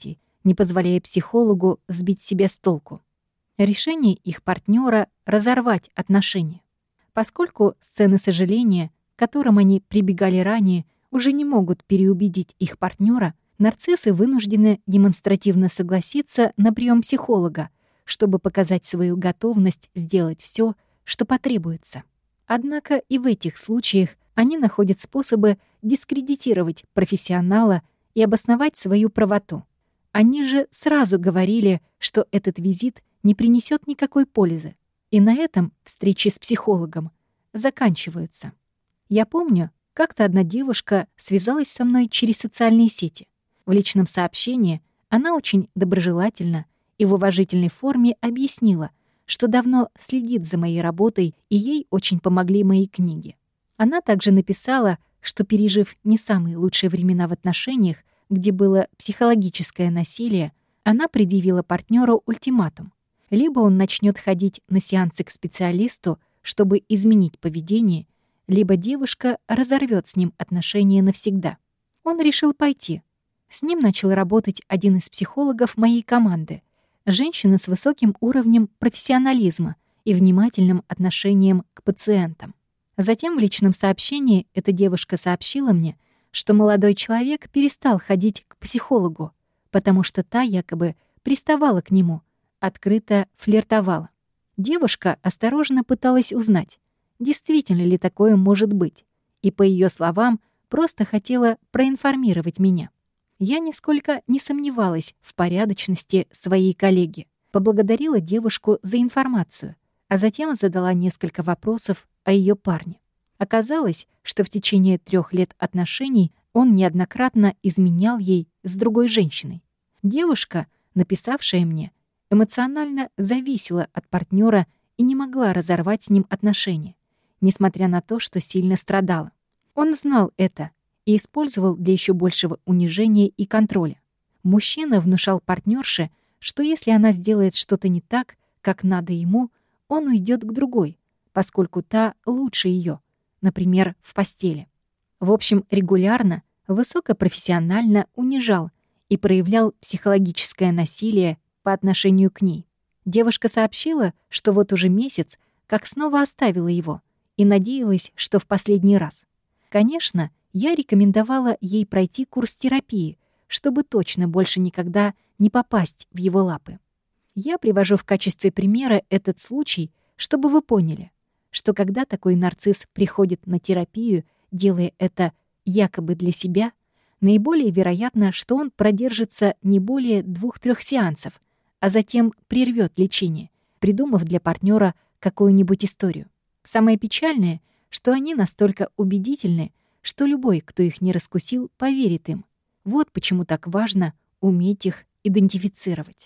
не позволяя психологу сбить себя с толку. Решение их партнера разорвать отношения. Поскольку сцены сожаления, к которым они прибегали ранее, уже не могут переубедить их партнера, нарциссы вынуждены демонстративно согласиться на прием психолога, чтобы показать свою готовность сделать все, что потребуется. Однако и в этих случаях они находят способы дискредитировать профессионала и обосновать свою правоту. Они же сразу говорили, что этот визит не принесет никакой пользы, и на этом встречи с психологом заканчиваются. Я помню, как-то одна девушка связалась со мной через социальные сети. В личном сообщении она очень доброжелательно и в уважительной форме объяснила, что давно следит за моей работой, и ей очень помогли мои книги. Она также написала, что, пережив не самые лучшие времена в отношениях, где было психологическое насилие, она предъявила партнеру ультиматум. Либо он начнет ходить на сеансы к специалисту, чтобы изменить поведение, либо девушка разорвет с ним отношения навсегда. Он решил пойти. С ним начал работать один из психологов моей команды, женщина с высоким уровнем профессионализма и внимательным отношением к пациентам. Затем в личном сообщении эта девушка сообщила мне, что молодой человек перестал ходить к психологу, потому что та якобы приставала к нему, открыто флиртовала. Девушка осторожно пыталась узнать, действительно ли такое может быть, и, по ее словам, просто хотела проинформировать меня. Я нисколько не сомневалась в порядочности своей коллеги, поблагодарила девушку за информацию, а затем задала несколько вопросов о ее парне. Оказалось, что в течение трех лет отношений он неоднократно изменял ей с другой женщиной. Девушка, написавшая мне, эмоционально зависела от партнера и не могла разорвать с ним отношения, несмотря на то, что сильно страдала. Он знал это и использовал для еще большего унижения и контроля. Мужчина внушал партнерше, что если она сделает что-то не так, как надо ему, он уйдет к другой, поскольку та лучше ее, например, в постели. В общем, регулярно, высокопрофессионально унижал и проявлял психологическое насилие по отношению к ней. Девушка сообщила, что вот уже месяц, как снова оставила его, и надеялась, что в последний раз. Конечно, я рекомендовала ей пройти курс терапии, чтобы точно больше никогда не попасть в его лапы. Я привожу в качестве примера этот случай, чтобы вы поняли, что когда такой нарцисс приходит на терапию, делая это якобы для себя, наиболее вероятно, что он продержится не более двух-трех сеансов, а затем прервет лечение, придумав для партнера какую-нибудь историю. Самое печальное, что они настолько убедительны, что любой, кто их не раскусил, поверит им. Вот почему так важно уметь их идентифицировать.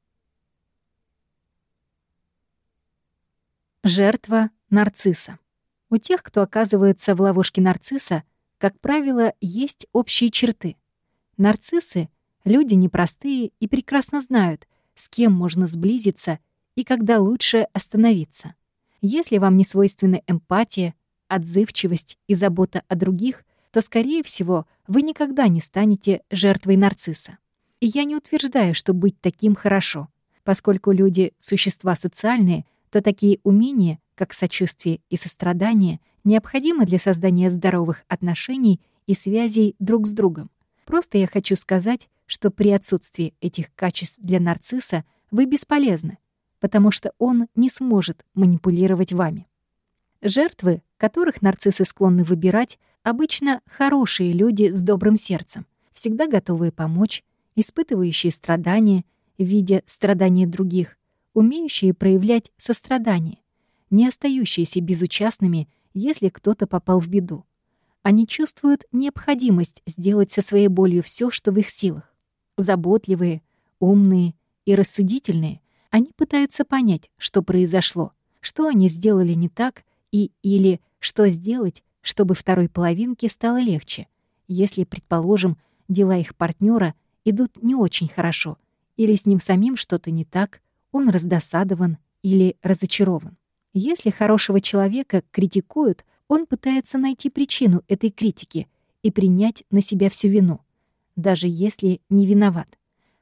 Жертва нарцисса. У тех, кто оказывается в ловушке нарцисса, как правило, есть общие черты. Нарциссы — люди непростые и прекрасно знают, с кем можно сблизиться и когда лучше остановиться. Если вам не свойственны эмпатия, отзывчивость и забота о других, то, скорее всего, вы никогда не станете жертвой нарцисса. И я не утверждаю, что быть таким хорошо. Поскольку люди — существа социальные, то такие умения, как сочувствие и сострадание, необходимы для создания здоровых отношений и связей друг с другом. Просто я хочу сказать, что при отсутствии этих качеств для нарцисса вы бесполезны, потому что он не сможет манипулировать вами. Жертвы, которых нарциссы склонны выбирать, обычно хорошие люди с добрым сердцем, всегда готовые помочь, испытывающие страдания, видя страдания других, умеющие проявлять сострадание, не остающиеся безучастными, если кто-то попал в беду. Они чувствуют необходимость сделать со своей болью все, что в их силах. Заботливые, умные и рассудительные, они пытаются понять, что произошло, что они сделали не так и или что сделать, чтобы второй половинке стало легче, если, предположим, дела их партнера идут не очень хорошо, или с ним самим что-то не так, он раздосадован или разочарован. Если хорошего человека критикуют, он пытается найти причину этой критики и принять на себя всю вину, даже если не виноват.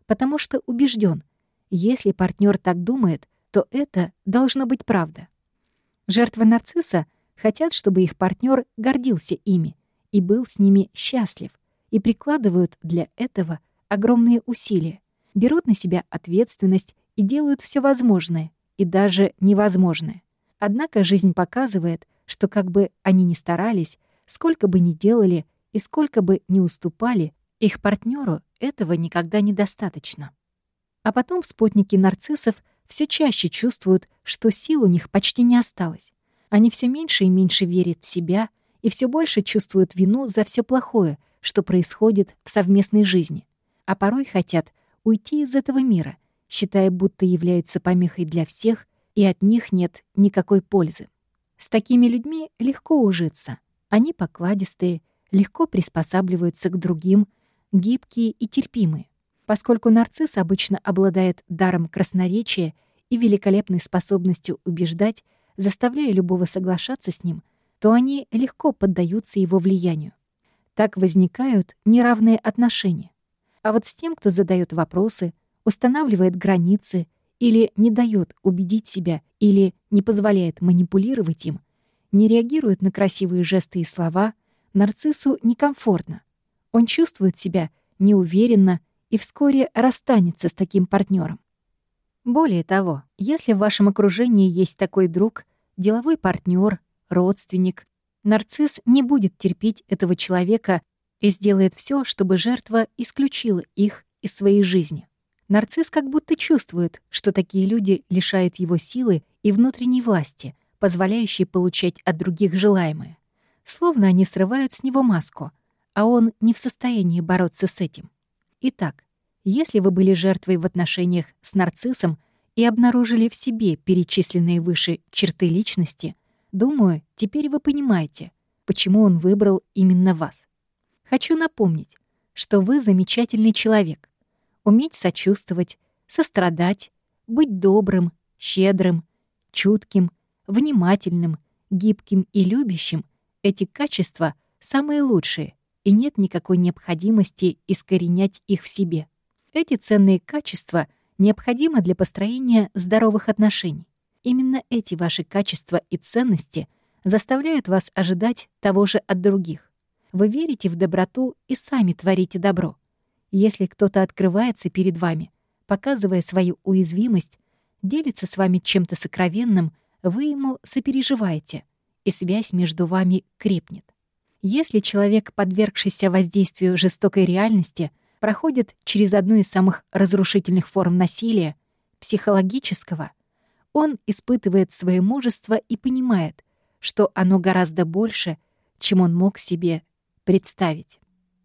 потому что убежден, если партнер так думает, то это должно быть правда. Жертвы нарцисса хотят, чтобы их партнер гордился ими и был с ними счастлив, и прикладывают для этого огромные усилия, берут на себя ответственность и делают все возможное и даже невозможное. Однако жизнь показывает, что как бы они ни старались, сколько бы ни делали и сколько бы ни уступали, их партнеру этого никогда недостаточно. А потом спутники нарциссов все чаще чувствуют, что сил у них почти не осталось. Они все меньше и меньше верят в себя и все больше чувствуют вину за все плохое, что происходит в совместной жизни, а порой хотят уйти из этого мира, считая, будто являются помехой для всех, и от них нет никакой пользы. С такими людьми легко ужиться. Они покладистые, легко приспосабливаются к другим, гибкие и терпимые. Поскольку нарцисс обычно обладает даром красноречия и великолепной способностью убеждать, заставляя любого соглашаться с ним, то они легко поддаются его влиянию. Так возникают неравные отношения. А вот с тем, кто задает вопросы, устанавливает границы или не дает убедить себя или не позволяет манипулировать им, не реагирует на красивые жесты и слова, нарциссу некомфортно. Он чувствует себя неуверенно и вскоре расстанется с таким партнером. Более того, если в вашем окружении есть такой друг, деловой партнер, родственник, нарцисс не будет терпеть этого человека и сделает все, чтобы жертва исключила их из своей жизни. Нарцисс как будто чувствует, что такие люди лишают его силы и внутренней власти, позволяющей получать от других желаемое. Словно они срывают с него маску, а он не в состоянии бороться с этим. Итак, если вы были жертвой в отношениях с нарциссом и обнаружили в себе перечисленные выше черты личности, думаю, теперь вы понимаете, почему он выбрал именно вас. Хочу напомнить, что вы замечательный человек. Уметь сочувствовать, сострадать, быть добрым, щедрым, чутким, внимательным, гибким и любящим — эти качества самые лучшие, и нет никакой необходимости искоренять их в себе. Эти ценные качества необходимы для построения здоровых отношений. Именно эти ваши качества и ценности заставляют вас ожидать того же от других. Вы верите в доброту и сами творите добро. Если кто-то открывается перед вами, показывая свою уязвимость, делится с вами чем-то сокровенным, вы ему сопереживаете, и связь между вами крепнет. Если человек, подвергшийся воздействию жестокой реальности, проходит через одну из самых разрушительных форм насилия, психологического, он испытывает свое мужество и понимает, что оно гораздо больше, чем он мог себе представить.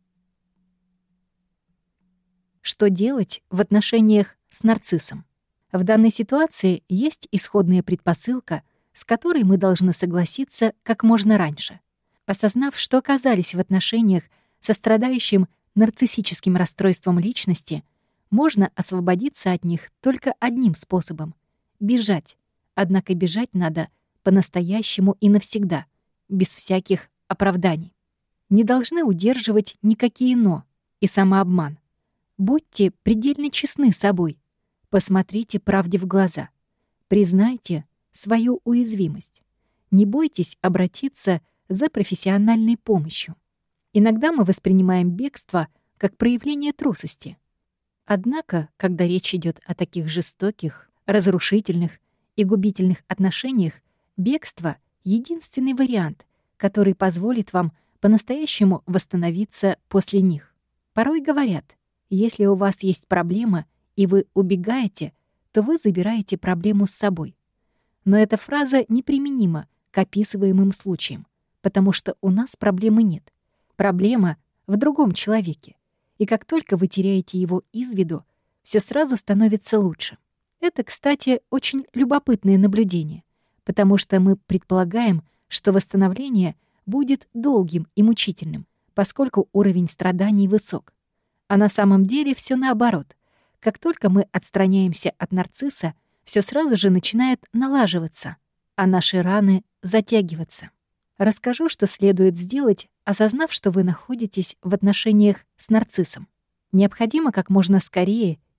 Что делать в отношениях с нарциссом? В данной ситуации есть исходная предпосылка, с которой мы должны согласиться как можно раньше. Осознав, что оказались в отношениях со страдающим нарциссическим расстройством личности, можно освободиться от них только одним способом — бежать. Однако бежать надо по-настоящему и навсегда, без всяких оправданий. Не должны удерживать никакие «но» и самообман. Будьте предельно честны с собой. Посмотрите правде в глаза. Признайте свою уязвимость. Не бойтесь обратиться за профессиональной помощью. Иногда мы воспринимаем бегство как проявление трусости. Однако, когда речь идет о таких жестоких, разрушительных и губительных отношениях, бегство — единственный вариант, который позволит вам по-настоящему восстановиться после них. Порой говорят, если у вас есть проблема и вы убегаете, то вы забираете проблему с собой. Но эта фраза неприменима к описываемым случаям, потому что у нас проблемы нет. Проблема в другом человеке. И как только вы теряете его из виду, все сразу становится лучше. Это, кстати, очень любопытное наблюдение, потому что мы предполагаем, что восстановление будет долгим и мучительным, поскольку уровень страданий высок. А на самом деле все наоборот. Как только мы отстраняемся от нарцисса, все сразу же начинает налаживаться, а наши раны затягиваться. Расскажу, что следует сделать, осознав, что вы находитесь в отношениях с нарциссом. Необходимо как можно скорее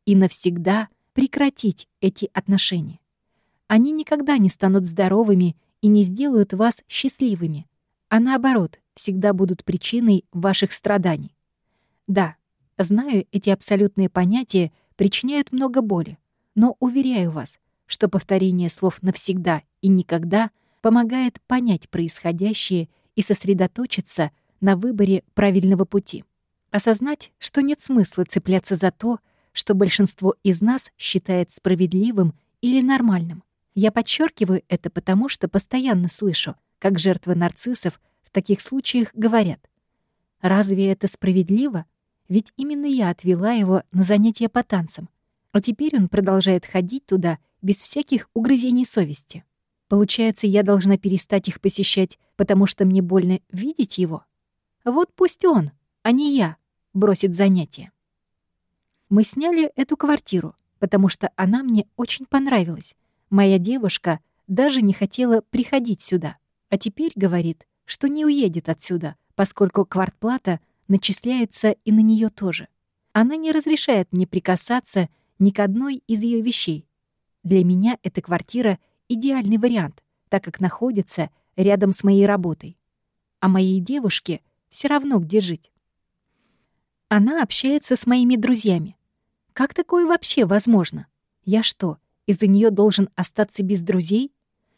и навсегда прекратить эти отношения. Они никогда не станут здоровыми и не сделают вас счастливыми, а наоборот, всегда будут причиной ваших страданий. Да, знаю, эти абсолютные понятия причиняют много боли, но уверяю вас, что повторение слов «навсегда» и «никогда» помогает понять происходящее и сосредоточиться на выборе правильного пути. Осознать, что нет смысла цепляться за то, что большинство из нас считает справедливым или нормальным. Я подчеркиваю это потому, что постоянно слышу, как жертвы нарциссов в таких случаях говорят: «Разве это справедливо? Ведь именно я отвела его на занятия по танцам, а теперь он продолжает ходить туда без всяких угрызений совести. Получается, я должна перестать их посещать, потому что мне больно видеть его? Вот пусть он, а не я, бросит занятия». Мы сняли эту квартиру, потому что она мне очень понравилась. Моя девушка даже не хотела приходить сюда, а теперь говорит, что не уедет отсюда, поскольку квартплата начисляется и на нее тоже. Она не разрешает мне прикасаться ни к одной из ее вещей. Для меня эта квартира — идеальный вариант, так как находится рядом с моей работой. А моей девушке все равно, где жить. Она общается с моими друзьями. Как такое вообще возможно? Я что, из-за нее должен остаться без друзей?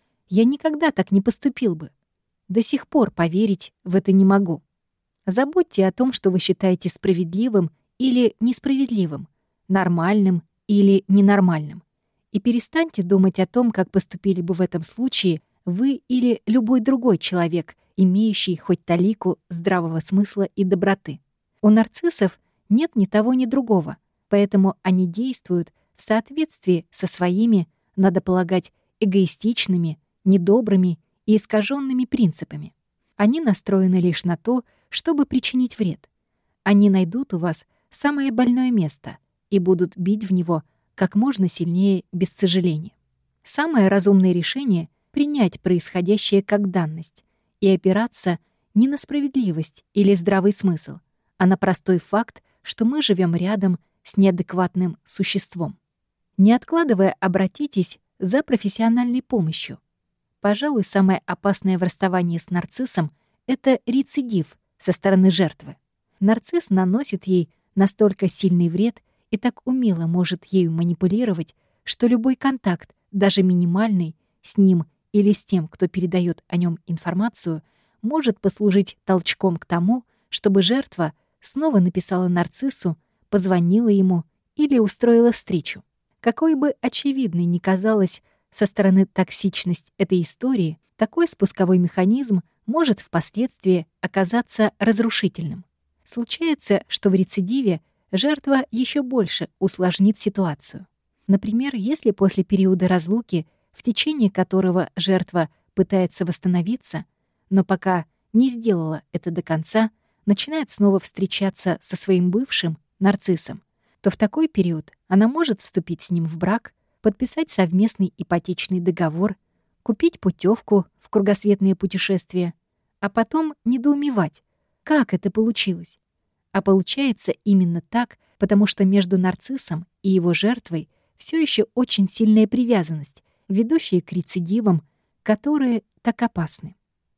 Я никогда так не поступил бы. До сих пор поверить в это не могу. Забудьте о том, что вы считаете справедливым или несправедливым, нормальным или ненормальным. И перестаньте думать о том, как поступили бы в этом случае вы или любой другой человек, имеющий хоть талику здравого смысла и доброты. У нарциссов нет ни того, ни другого, поэтому они действуют в соответствии со своими, надо полагать, эгоистичными, недобрыми и искаженными принципами. Они настроены лишь на то, чтобы причинить вред. Они найдут у вас самое больное место и будут бить в него как можно сильнее без сожаления. Самое разумное решение — принять происходящее как данность и опираться не на справедливость или здравый смысл, а на простой факт, что мы живем рядом с неадекватным существом. Не откладывая, обратитесь за профессиональной помощью. Пожалуй, самое опасное в расставании с нарциссом — это рецидив со стороны жертвы. Нарцисс наносит ей настолько сильный вред и так умело может ею манипулировать, что любой контакт, даже минимальный, с ним или с тем, кто передает о нем информацию, может послужить толчком к тому, чтобы жертва снова написала нарциссу, позвонила ему или устроила встречу. Какой бы очевидной ни казалась со стороны токсичность этой истории, такой спусковой механизм может впоследствии оказаться разрушительным. Случается, что в рецидиве жертва еще больше усложнит ситуацию. Например, если после периода разлуки, в течение которого жертва пытается восстановиться, но пока не сделала это до конца, начинает снова встречаться со своим бывшим, нарциссом, то в такой период она может вступить с ним в брак, подписать совместный ипотечный договор, купить путевку в кругосветное путешествие, а потом недоумевать, как это получилось. А получается именно так, потому что между нарциссом и его жертвой все еще очень сильная привязанность, ведущая к рецидивам, которые так опасны.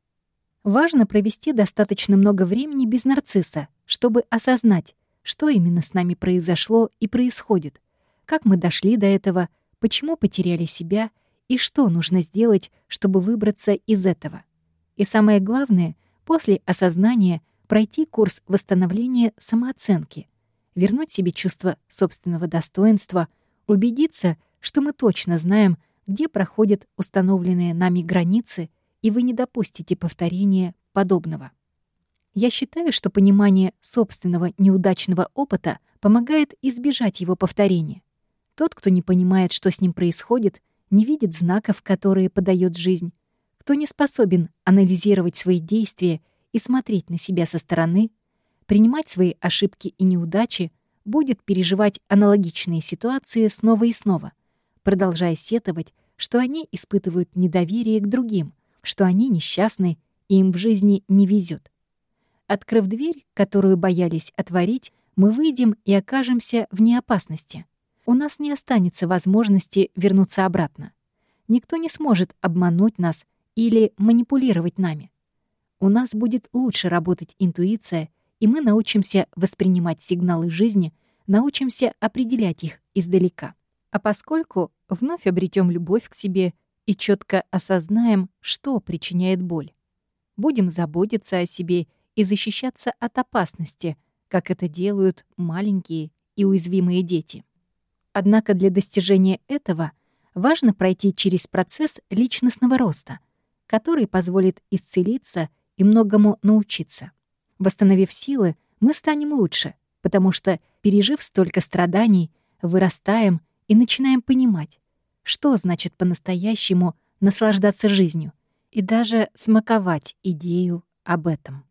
Важно провести достаточно много времени без нарцисса, чтобы осознать, что именно с нами произошло и происходит, как мы дошли до этого, почему потеряли себя и что нужно сделать, чтобы выбраться из этого. И самое главное, после осознания пройти курс восстановления самооценки, вернуть себе чувство собственного достоинства, убедиться, что мы точно знаем, где проходят установленные нами границы, и вы не допустите повторения подобного. Я считаю, что понимание собственного неудачного опыта помогает избежать его повторения. Тот, кто не понимает, что с ним происходит, не видит знаков, которые подает жизнь, кто не способен анализировать свои действия и смотреть на себя со стороны, принимать свои ошибки и неудачи, будет переживать аналогичные ситуации снова и снова, продолжая сетовать, что они испытывают недоверие к другим, что они несчастны и им в жизни не везет. Открыв дверь, которую боялись отворить, мы выйдем и окажемся вне опасности. у нас не останется возможности вернуться обратно. Никто не сможет обмануть нас или манипулировать нами. У нас будет лучше работать интуиция, и мы научимся воспринимать сигналы жизни, научимся определять их издалека. А поскольку вновь обретем любовь к себе и четко осознаем, что причиняет боль, будем заботиться о себе и защищаться от опасности, как это делают маленькие и уязвимые дети. Однако для достижения этого важно пройти через процесс личностного роста, который позволит исцелиться и многому научиться. Восстановив силы, мы станем лучше, потому что, пережив столько страданий, вырастаем и начинаем понимать, что значит по-настоящему наслаждаться жизнью и даже смаковать идею об этом.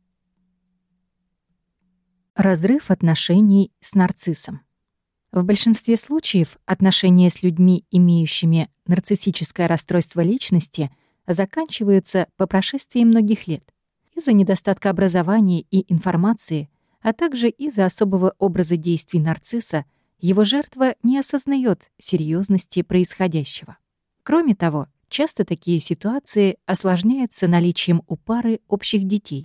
Разрыв отношений с нарциссом. В большинстве случаев отношения с людьми, имеющими нарциссическое расстройство личности, заканчиваются по прошествии многих лет из-за недостатка образования и информации, а также из-за особого образа действий нарцисса. Его жертва не осознает серьезности происходящего. Кроме того, часто такие ситуации осложняются наличием у пары общих детей.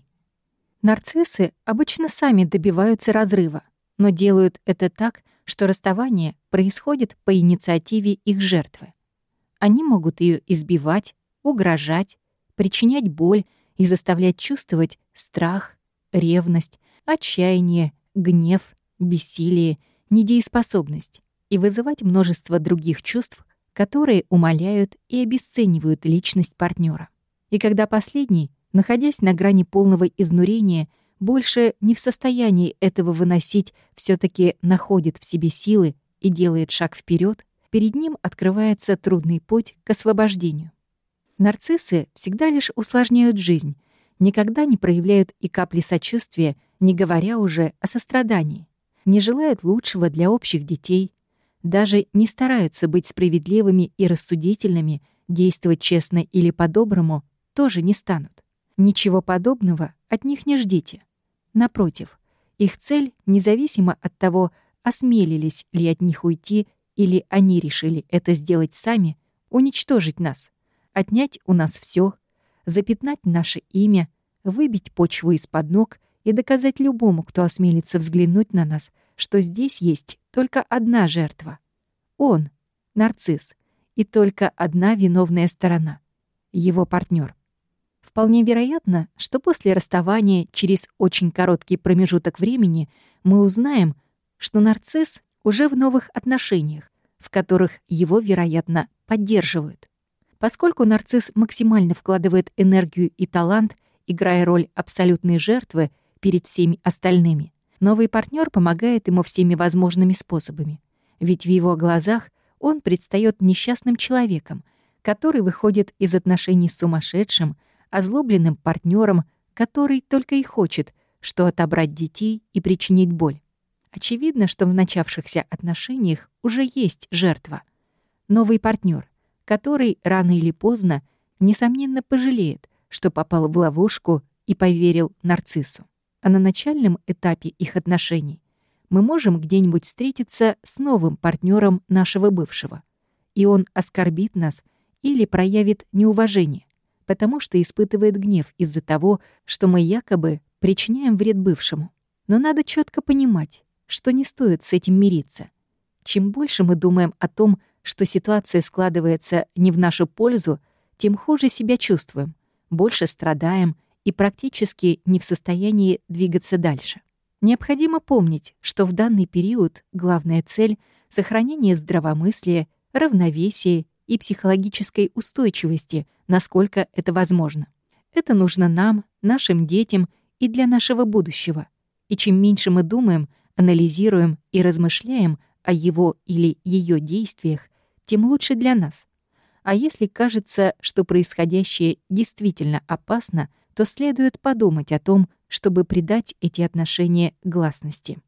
Нарциссы обычно сами добиваются разрыва, но делают это так, что расставание происходит по инициативе их жертвы. Они могут ее избивать, угрожать, причинять боль и заставлять чувствовать страх, ревность, отчаяние, гнев, бессилие, недееспособность и вызывать множество других чувств, которые умаляют и обесценивают личность партнера. И когда последний, находясь на грани полного изнурения, больше не в состоянии этого выносить, все-таки находит в себе силы и делает шаг вперед, перед ним открывается трудный путь к освобождению. Нарциссы всегда лишь усложняют жизнь, никогда не проявляют и капли сочувствия, не говоря уже о сострадании, не желают лучшего для общих детей, даже не стараются быть справедливыми и рассудительными, действовать честно или по-доброму тоже не станут. Ничего подобного от них не ждите. Напротив, их цель, независимо от того, осмелились ли от них уйти или они решили это сделать сами, уничтожить нас, отнять у нас все, запятнать наше имя, выбить почву из-под ног и доказать любому, кто осмелится взглянуть на нас, что здесь есть только одна жертва. Он, нарцисс, и только одна виновная сторона — его партнер. Вполне вероятно, что после расставания через очень короткий промежуток времени мы узнаем, что нарцисс уже в новых отношениях, в которых его, вероятно, поддерживают. Поскольку нарцисс максимально вкладывает энергию и талант, играя роль абсолютной жертвы перед всеми остальными, новый партнер помогает ему всеми возможными способами. Ведь в его глазах он предстает несчастным человеком, который выходит из отношений с сумасшедшим, озлобленным партнером, который только и хочет, что отобрать детей и причинить боль. Очевидно, что в начавшихся отношениях уже есть жертва. Новый партнер, который рано или поздно, несомненно, пожалеет, что попал в ловушку и поверил нарциссу. А на начальном этапе их отношений мы можем где-нибудь встретиться с новым партнером нашего бывшего, и он оскорбит нас или проявит неуважение, потому что испытывает гнев из-за того, что мы якобы причиняем вред бывшему. Но надо четко понимать, что не стоит с этим мириться. Чем больше мы думаем о том, что ситуация складывается не в нашу пользу, тем хуже себя чувствуем, больше страдаем и практически не в состоянии двигаться дальше. Необходимо помнить, что в данный период главная цель — сохранение здравомыслия, равновесия и психологической устойчивости, насколько это возможно. Это нужно нам, нашим детям и для нашего будущего. И чем меньше мы думаем, анализируем и размышляем о его или ее действиях, тем лучше для нас. А если кажется, что происходящее действительно опасно, то следует подумать о том, чтобы придать эти отношения гласности.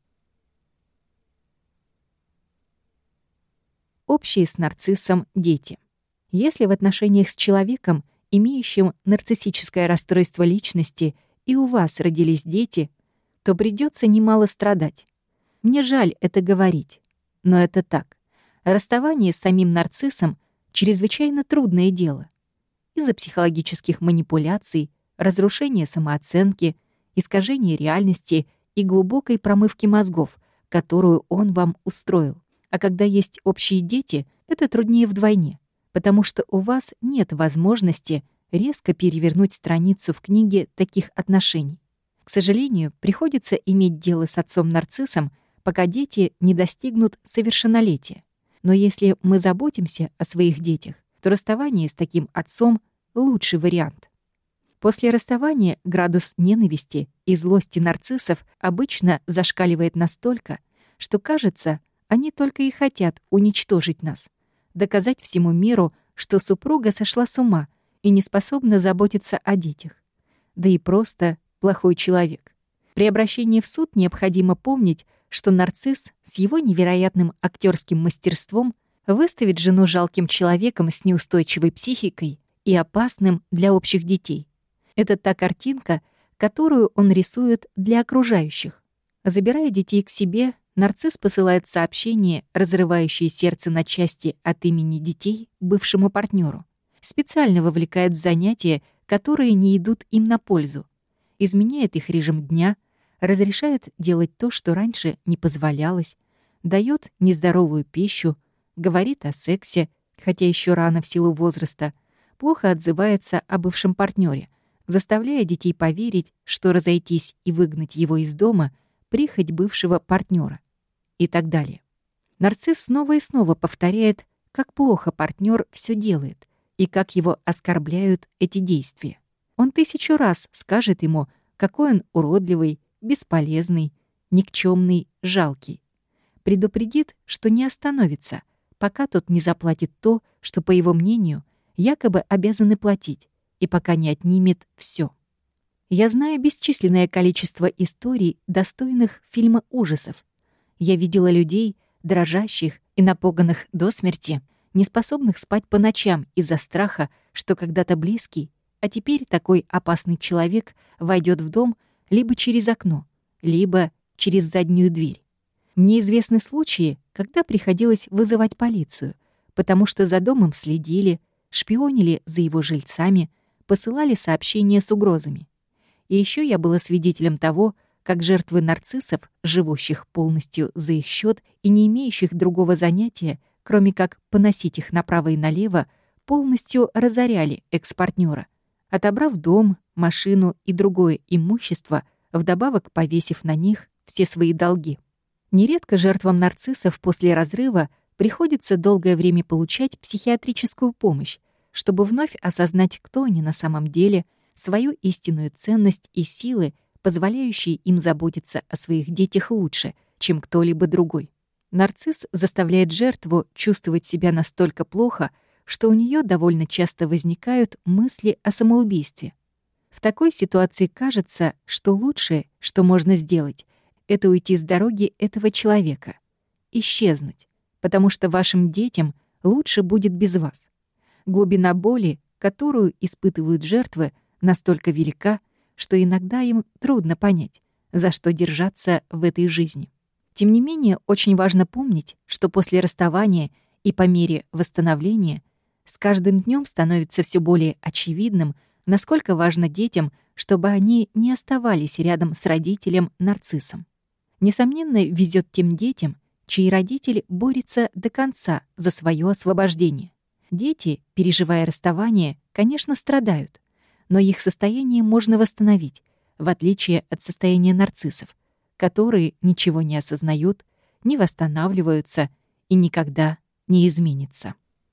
Общие с нарциссом дети. Если в отношениях с человеком, имеющим нарциссическое расстройство личности, и у вас родились дети, то придется немало страдать. Мне жаль это говорить, но это так. Расставание с самим нарциссом — чрезвычайно трудное дело. Из-за психологических манипуляций, разрушения самооценки, искажения реальности и глубокой промывки мозгов, которую он вам устроил. А когда есть общие дети, это труднее вдвойне, потому что у вас нет возможности резко перевернуть страницу в книге таких отношений. К сожалению, приходится иметь дело с отцом-нарциссом, пока дети не достигнут совершеннолетия. Но если мы заботимся о своих детях, то расставание с таким отцом — лучший вариант. После расставания градус ненависти и злости нарциссов обычно зашкаливает настолько, что, кажется, они только и хотят уничтожить нас, доказать всему миру, что супруга сошла с ума и не способна заботиться о детях. Да и просто плохой человек. При обращении в суд необходимо помнить, что нарцисс с его невероятным актерским мастерством выставит жену жалким человеком с неустойчивой психикой и опасным для общих детей. Это та картинка, которую он рисует для окружающих. Забирая детей к себе, нарцисс посылает сообщение, разрывающее сердце на части от имени детей, бывшему партнеру. Специально вовлекает в занятия, которые не идут им на пользу. Изменяет их режим дня, разрешает делать то, что раньше не позволялось, дает нездоровую пищу, говорит о сексе, хотя еще рано в силу возраста, плохо отзывается о бывшем партнере, заставляя детей поверить, что разойтись и выгнать его из дома — прихоть бывшего партнера и так далее. Нарцисс снова и снова повторяет, как плохо партнер все делает и как его оскорбляют эти действия. Он тысячу раз скажет ему, какой он уродливый, бесполезный, никчемный, жалкий. Предупредит, что не остановится, пока тот не заплатит то, что, по его мнению, якобы обязаны платить, и пока не отнимет все. Я знаю бесчисленное количество историй, достойных фильма ужасов. Я видела людей, дрожащих и напуганных до смерти, неспособных спать по ночам из-за страха, что когда-то близкий, а теперь такой опасный человек войдет в дом либо через окно, либо через заднюю дверь. Мне известны случаи, когда приходилось вызывать полицию, потому что за домом следили, шпионили за его жильцами, посылали сообщения с угрозами. И еще я была свидетелем того, как жертвы нарциссов, живущих полностью за их счет и не имеющих другого занятия, кроме как поносить их направо и налево, полностью разоряли экс-партнера, отобрав дом, машину и другое имущество, вдобавок повесив на них все свои долги. Нередко жертвам нарциссов после разрыва приходится долгое время получать психиатрическую помощь, чтобы вновь осознать, кто они на самом деле, свою истинную ценность и силы, позволяющие им заботиться о своих детях лучше, чем кто-либо другой. Нарцисс заставляет жертву чувствовать себя настолько плохо, что у нее довольно часто возникают мысли о самоубийстве. В такой ситуации кажется, что лучшее, что можно сделать, это уйти с дороги этого человека, исчезнуть, потому что вашим детям лучше будет без вас. Глубина боли, которую испытывают жертвы, настолько велика, что иногда им трудно понять, за что держаться в этой жизни. Тем не менее, очень важно помнить, что после расставания и по мере восстановления с каждым днем становится все более очевидным, насколько важно детям, чтобы они не оставались рядом с родителем-нарциссом. Несомненно, везет тем детям, чей родитель борется до конца за свое освобождение. Дети, переживая расставание, конечно, страдают, но их состояние можно восстановить, в отличие от состояния нарциссов, которые ничего не осознают, не восстанавливаются и никогда не изменятся.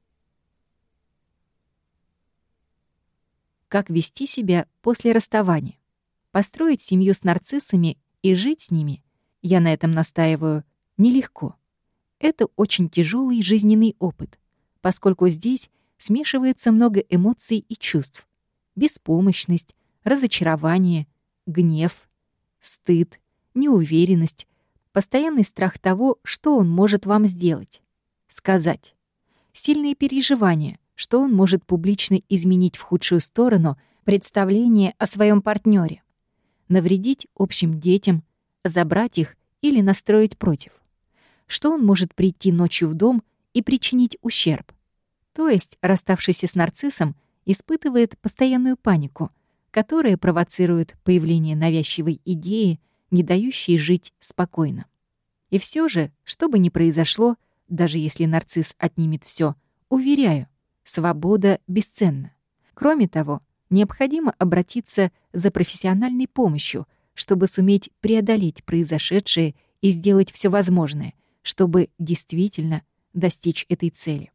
Как вести себя после расставания? Построить семью с нарциссами и жить с ними, я на этом настаиваю, нелегко. Это очень тяжелый жизненный опыт, поскольку здесь смешивается много эмоций и чувств. Беспомощность, разочарование, гнев, стыд, неуверенность, постоянный страх того, что он может вам сделать, сказать, сильные переживания, что он может публично изменить в худшую сторону представление о своем партнере, навредить общим детям, забрать их или настроить против, что он может прийти ночью в дом и причинить ущерб. То есть, расставшийся с нарциссом, испытывает постоянную панику, которая провоцирует появление навязчивой идеи, не дающей жить спокойно. И все же, что бы ни произошло, даже если нарцисс отнимет все, уверяю, свобода бесценна. Кроме того, необходимо обратиться за профессиональной помощью, чтобы суметь преодолеть произошедшее и сделать все возможное, чтобы действительно достичь этой цели.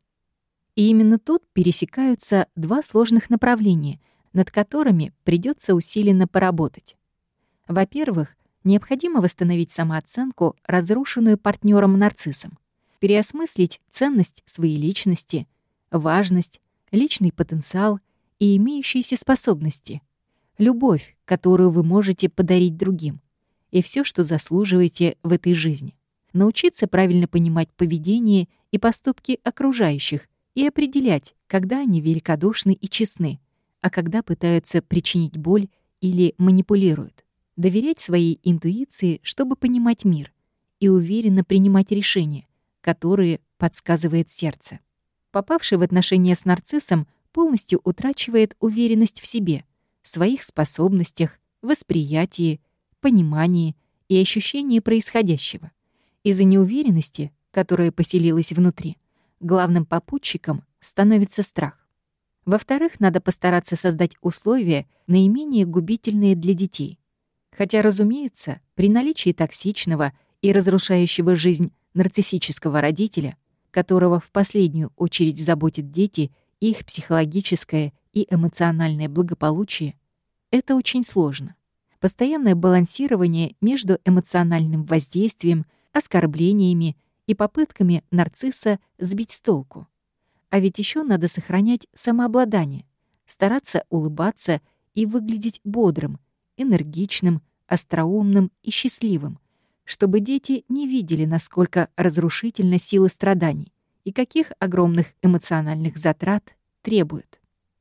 И именно тут пересекаются два сложных направления, над которыми придется усиленно поработать. Во-первых, необходимо восстановить самооценку, разрушенную партнером-нарциссом, переосмыслить ценность своей личности, важность, личный потенциал и имеющиеся способности, любовь, которую вы можете подарить другим, и все, что заслуживаете в этой жизни. Научиться правильно понимать поведение и поступки окружающих и определять, когда они великодушны и честны, а когда пытаются причинить боль или манипулируют. Доверять своей интуиции, чтобы понимать мир, и уверенно принимать решения, которые подсказывает сердце. Попавший в отношения с нарциссом полностью утрачивает уверенность в себе, своих способностях, восприятии, понимании и ощущении происходящего. Из-за неуверенности, которая поселилась внутри, главным попутчиком становится страх. Во-вторых, надо постараться создать условия, наименее губительные для детей. Хотя, разумеется, при наличии токсичного и разрушающего жизнь нарциссического родителя, которого в последнюю очередь заботят дети, их психологическое и эмоциональное благополучие, это очень сложно. Постоянное балансирование между эмоциональным воздействием, оскорблениями и попытками нарцисса сбить с толку. А ведь еще надо сохранять самообладание, стараться улыбаться и выглядеть бодрым, энергичным, остроумным и счастливым, чтобы дети не видели, насколько разрушительна сила страданий и каких огромных эмоциональных затрат требует.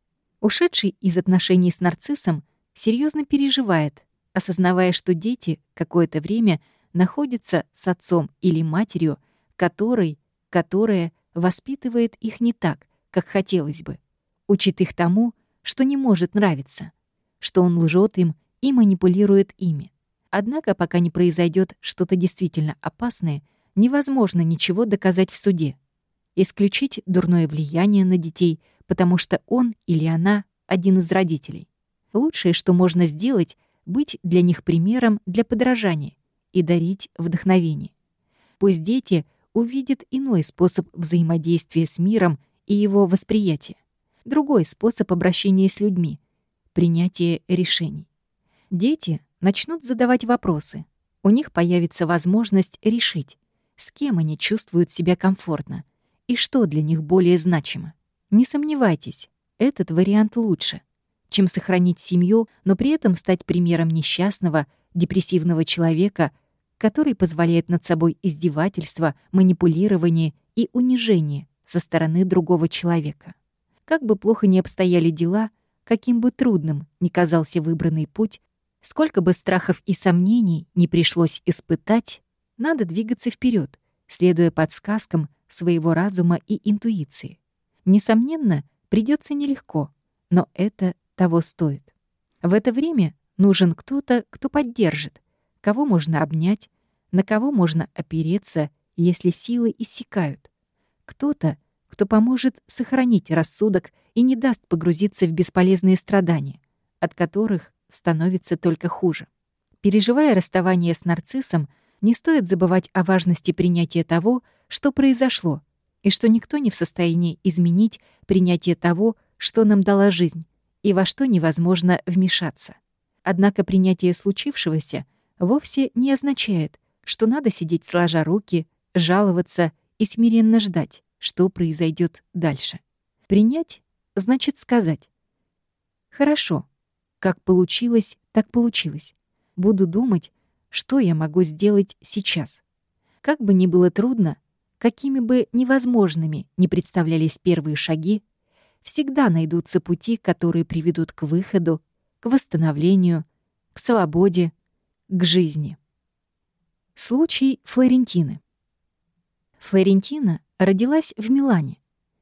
Ушедший из отношений с нарциссом серьезно переживает, осознавая, что дети какое-то время находятся с отцом или матерью, который, которая воспитывает их не так, как хотелось бы, учит их тому, что не может нравиться, что он лжет им и манипулирует ими. Однако, пока не произойдет что-то действительно опасное, невозможно ничего доказать в суде. Исключить дурное влияние на детей, потому что он или она один из родителей. Лучшее, что можно сделать, быть для них примером для подражания и дарить вдохновение. Пусть дети увидят иной способ взаимодействия с миром и его восприятия, другой способ обращения с людьми, принятие решений. Дети начнут задавать вопросы. У них появится возможность решить, с кем они чувствуют себя комфортно и что для них более значимо. Не сомневайтесь, этот вариант лучше, чем сохранить семью, но при этом стать примером несчастного, депрессивного человека, который позволяет над собой издевательство, манипулирование и унижение со стороны другого человека. Как бы плохо ни обстояли дела, каким бы трудным ни казался выбранный путь, сколько бы страхов и сомнений не пришлось испытать, надо двигаться вперед, следуя подсказкам своего разума и интуиции. Несомненно, придется нелегко, но это того стоит. В это время нужен кто-то, кто поддержит, кого можно обнять, на кого можно опереться, если силы иссякают. Кто-то, кто поможет сохранить рассудок и не даст погрузиться в бесполезные страдания, от которых становится только хуже. Переживая расставание с нарциссом, не стоит забывать о важности принятия того, что произошло, и что никто не в состоянии изменить принятие того, что нам дала жизнь, и во что невозможно вмешаться. Однако принятие случившегося вовсе не означает, что надо сидеть сложа руки, жаловаться и смиренно ждать, что произойдет дальше. Принять значит сказать: «Хорошо, как получилось, так получилось. Буду думать, что я могу сделать сейчас». Как бы ни было трудно, какими бы невозможными ни представлялись первые шаги, всегда найдутся пути, которые приведут к выходу, к восстановлению, к свободе, к жизни. Случай Флорентины. Флорентина родилась в Милане.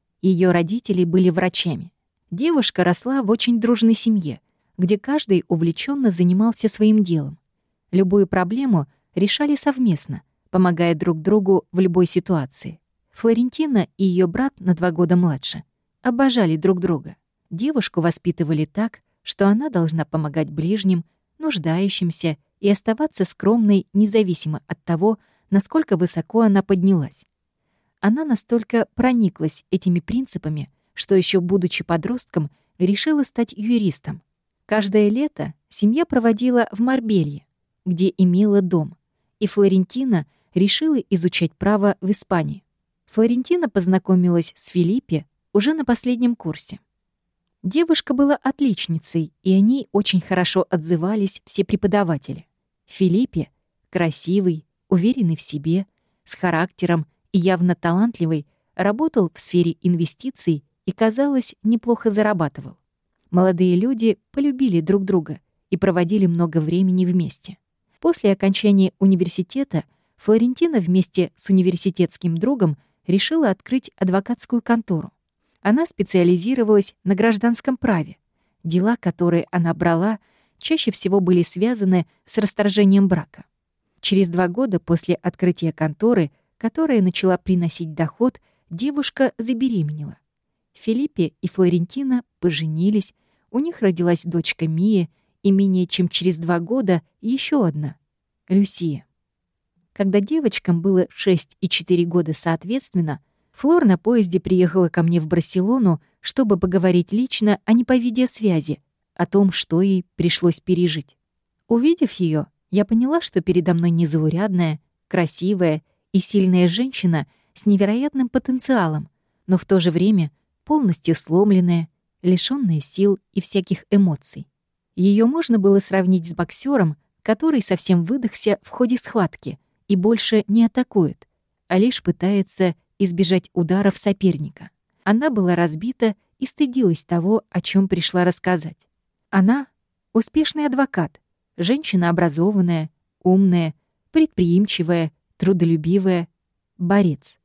Ее родители были врачами. Девушка росла в очень дружной семье, где каждый увлеченно занимался своим делом. Любую проблему решали совместно, помогая друг другу в любой ситуации. Флорентина и ее брат на два года младше обожали друг друга. Девушку воспитывали так, что она должна помогать ближним, нуждающимся и оставаться скромной независимо от того, насколько высоко она поднялась. Она настолько прониклась этими принципами, что еще будучи подростком, решила стать юристом. Каждое лето семья проводила в Марбелье, где имела дом, и Флорентина решила изучать право в Испании. Флорентина познакомилась с Филиппе уже на последнем курсе. Девушка была отличницей, и о ней очень хорошо отзывались все преподаватели. Филиппе — красивый, уверенный в себе, с характером и явно талантливый, работал в сфере инвестиций и, казалось, неплохо зарабатывал. Молодые люди полюбили друг друга и проводили много времени вместе. После окончания университета Флорентина вместе с университетским другом решила открыть адвокатскую контору. Она специализировалась на гражданском праве. Дела, которые она брала, чаще всего были связаны с расторжением брака. Через два года после открытия конторы, которая начала приносить доход, девушка забеременела. Филиппе и Флорентина поженились, у них родилась дочка Мия, и менее чем через два года еще одна — Люсия. Когда девочкам было шесть и четыре года соответственно, Флор на поезде приехала ко мне в Барселону, чтобы поговорить лично, а не по видеосвязи, о том, что ей пришлось пережить. Увидев ее, я поняла, что передо мной незаурядная, красивая и сильная женщина с невероятным потенциалом, но в то же время полностью сломленная, лишённая сил и всяких эмоций. Ее можно было сравнить с боксером, который совсем выдохся в ходе схватки и больше не атакует, а лишь пытается избежать ударов соперника. Она была разбита и стыдилась того, о чем пришла рассказать. Она — успешный адвокат, женщина образованная, умная, предприимчивая, трудолюбивая, борец.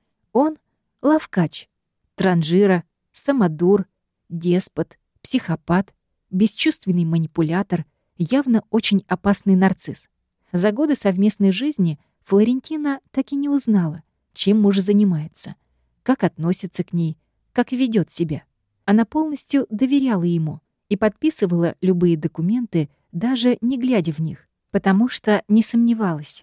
Он — лавкач, транжира, самодур, деспот, психопат, бесчувственный манипулятор, явно очень опасный нарцисс. За годы совместной жизни Флорентина так и не узнала, чем муж занимается, как относится к ней, как ведет себя. Она полностью доверяла ему и подписывала любые документы, даже не глядя в них, потому что не сомневалась.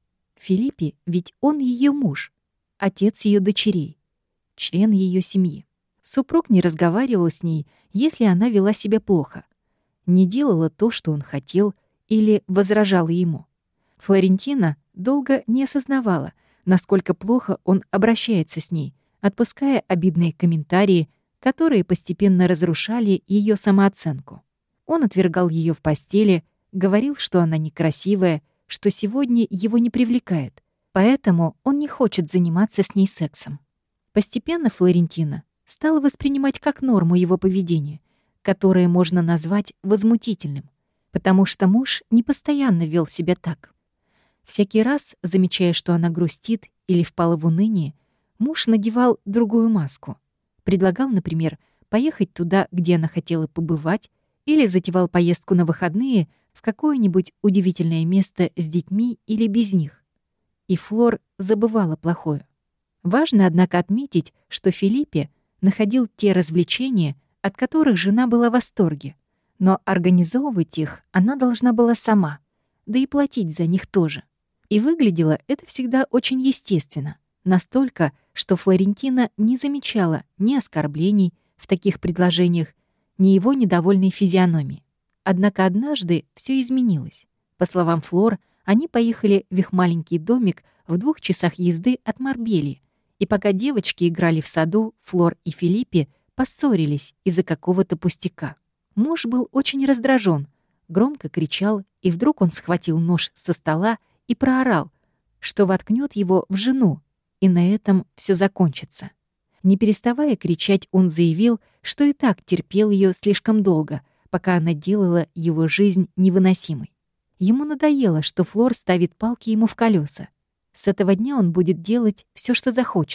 Филиппе ведь он ее муж, отец ее дочерей, член ее семьи. Супруг не разговаривал с ней, если она вела себя плохо, не делала то, что он хотел, или возражала ему. Флорентина долго не осознавала, насколько плохо он обращается с ней, отпуская обидные комментарии, которые постепенно разрушали ее самооценку. Он отвергал ее в постели, говорил, что она некрасивая, что сегодня его не привлекает, поэтому он не хочет заниматься с ней сексом. Постепенно Флорентина стала воспринимать как норму его поведение, которое можно назвать возмутительным, потому что муж не постоянно вел себя так. Всякий раз, замечая, что она грустит или впала в уныние, муж надевал другую маску. Предлагал, например, поехать туда, где она хотела побывать, или затевал поездку на выходные в какое-нибудь удивительное место с детьми или без них. И Флор забывала плохое. Важно, однако, отметить, что Филиппе находил те развлечения, от которых жена была в восторге, но организовывать их она должна была сама, да и платить за них тоже. И выглядело это всегда очень естественно, настолько, что Флорентина не замечала ни оскорблений в таких предложениях, ни его недовольной физиономии. Однако однажды все изменилось. По словам Флор, они поехали в их маленький домик в двух часах езды от Марбельи, и пока девочки играли в саду, Флор и Филиппе поссорились из-за какого-то пустяка. Муж был очень раздражен, громко кричал, и вдруг он схватил нож со стола и проорал, что воткнет его в жену, и на этом все закончится. Не переставая кричать, он заявил, что и так терпел ее слишком долго, пока она делала его жизнь невыносимой. Ему надоело, что Флор ставит палки ему в колеса. С этого дня он будет делать все, что захочет.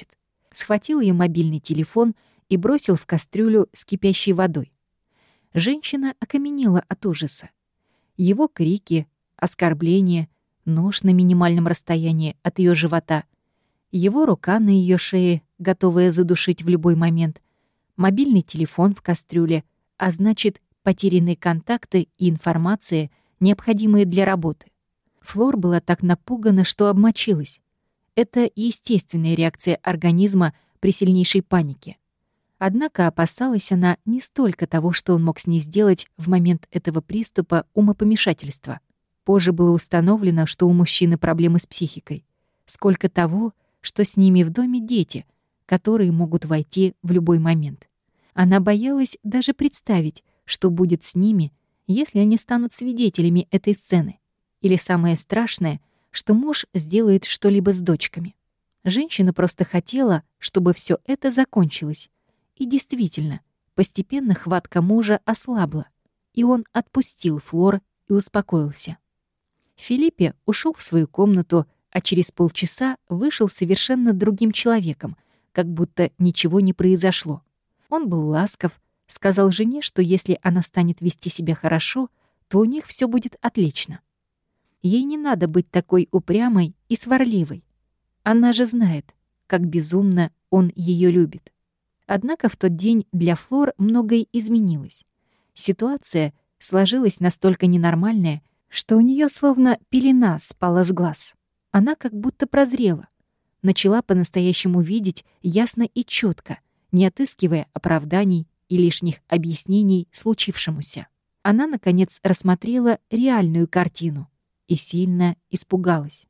Схватил ее мобильный телефон и бросил в кастрюлю с кипящей водой. Женщина окаменела от ужаса. Его крики, оскорбления, нож на минимальном расстоянии от ее живота, его рука на ее шее, готовая задушить в любой момент, мобильный телефон в кастрюле, а значит, потерянные контакты и информация, необходимые для работы. Флор была так напугана, что обмочилась. Это естественная реакция организма при сильнейшей панике. Однако опасалась она не столько того, что он мог с ней сделать в момент этого приступа умопомешательства. Позже было установлено, что у мужчины проблемы с психикой, сколько того, что с ними в доме дети, которые могут войти в любой момент. Она боялась даже представить, что будет с ними, если они станут свидетелями этой сцены. Или самое страшное, что муж сделает что-либо с дочками. Женщина просто хотела, чтобы все это закончилось. И действительно, постепенно хватка мужа ослабла, и он отпустил Флор и успокоился. Филиппе ушел в свою комнату, а через полчаса вышел совершенно другим человеком, как будто ничего не произошло. Он был ласков, сказал жене, что если она станет вести себя хорошо, то у них все будет отлично. Ей не надо быть такой упрямой и сварливой. Она же знает, как безумно он ее любит. Однако в тот день для Флор многое изменилось. Ситуация сложилась настолько ненормальная, что у нее словно пелена спала с глаз. Она как будто прозрела, начала по-настоящему видеть ясно и четко, не отыскивая оправданий и лишних объяснений случившемуся. Она, наконец, рассмотрела реальную картину и сильно испугалась.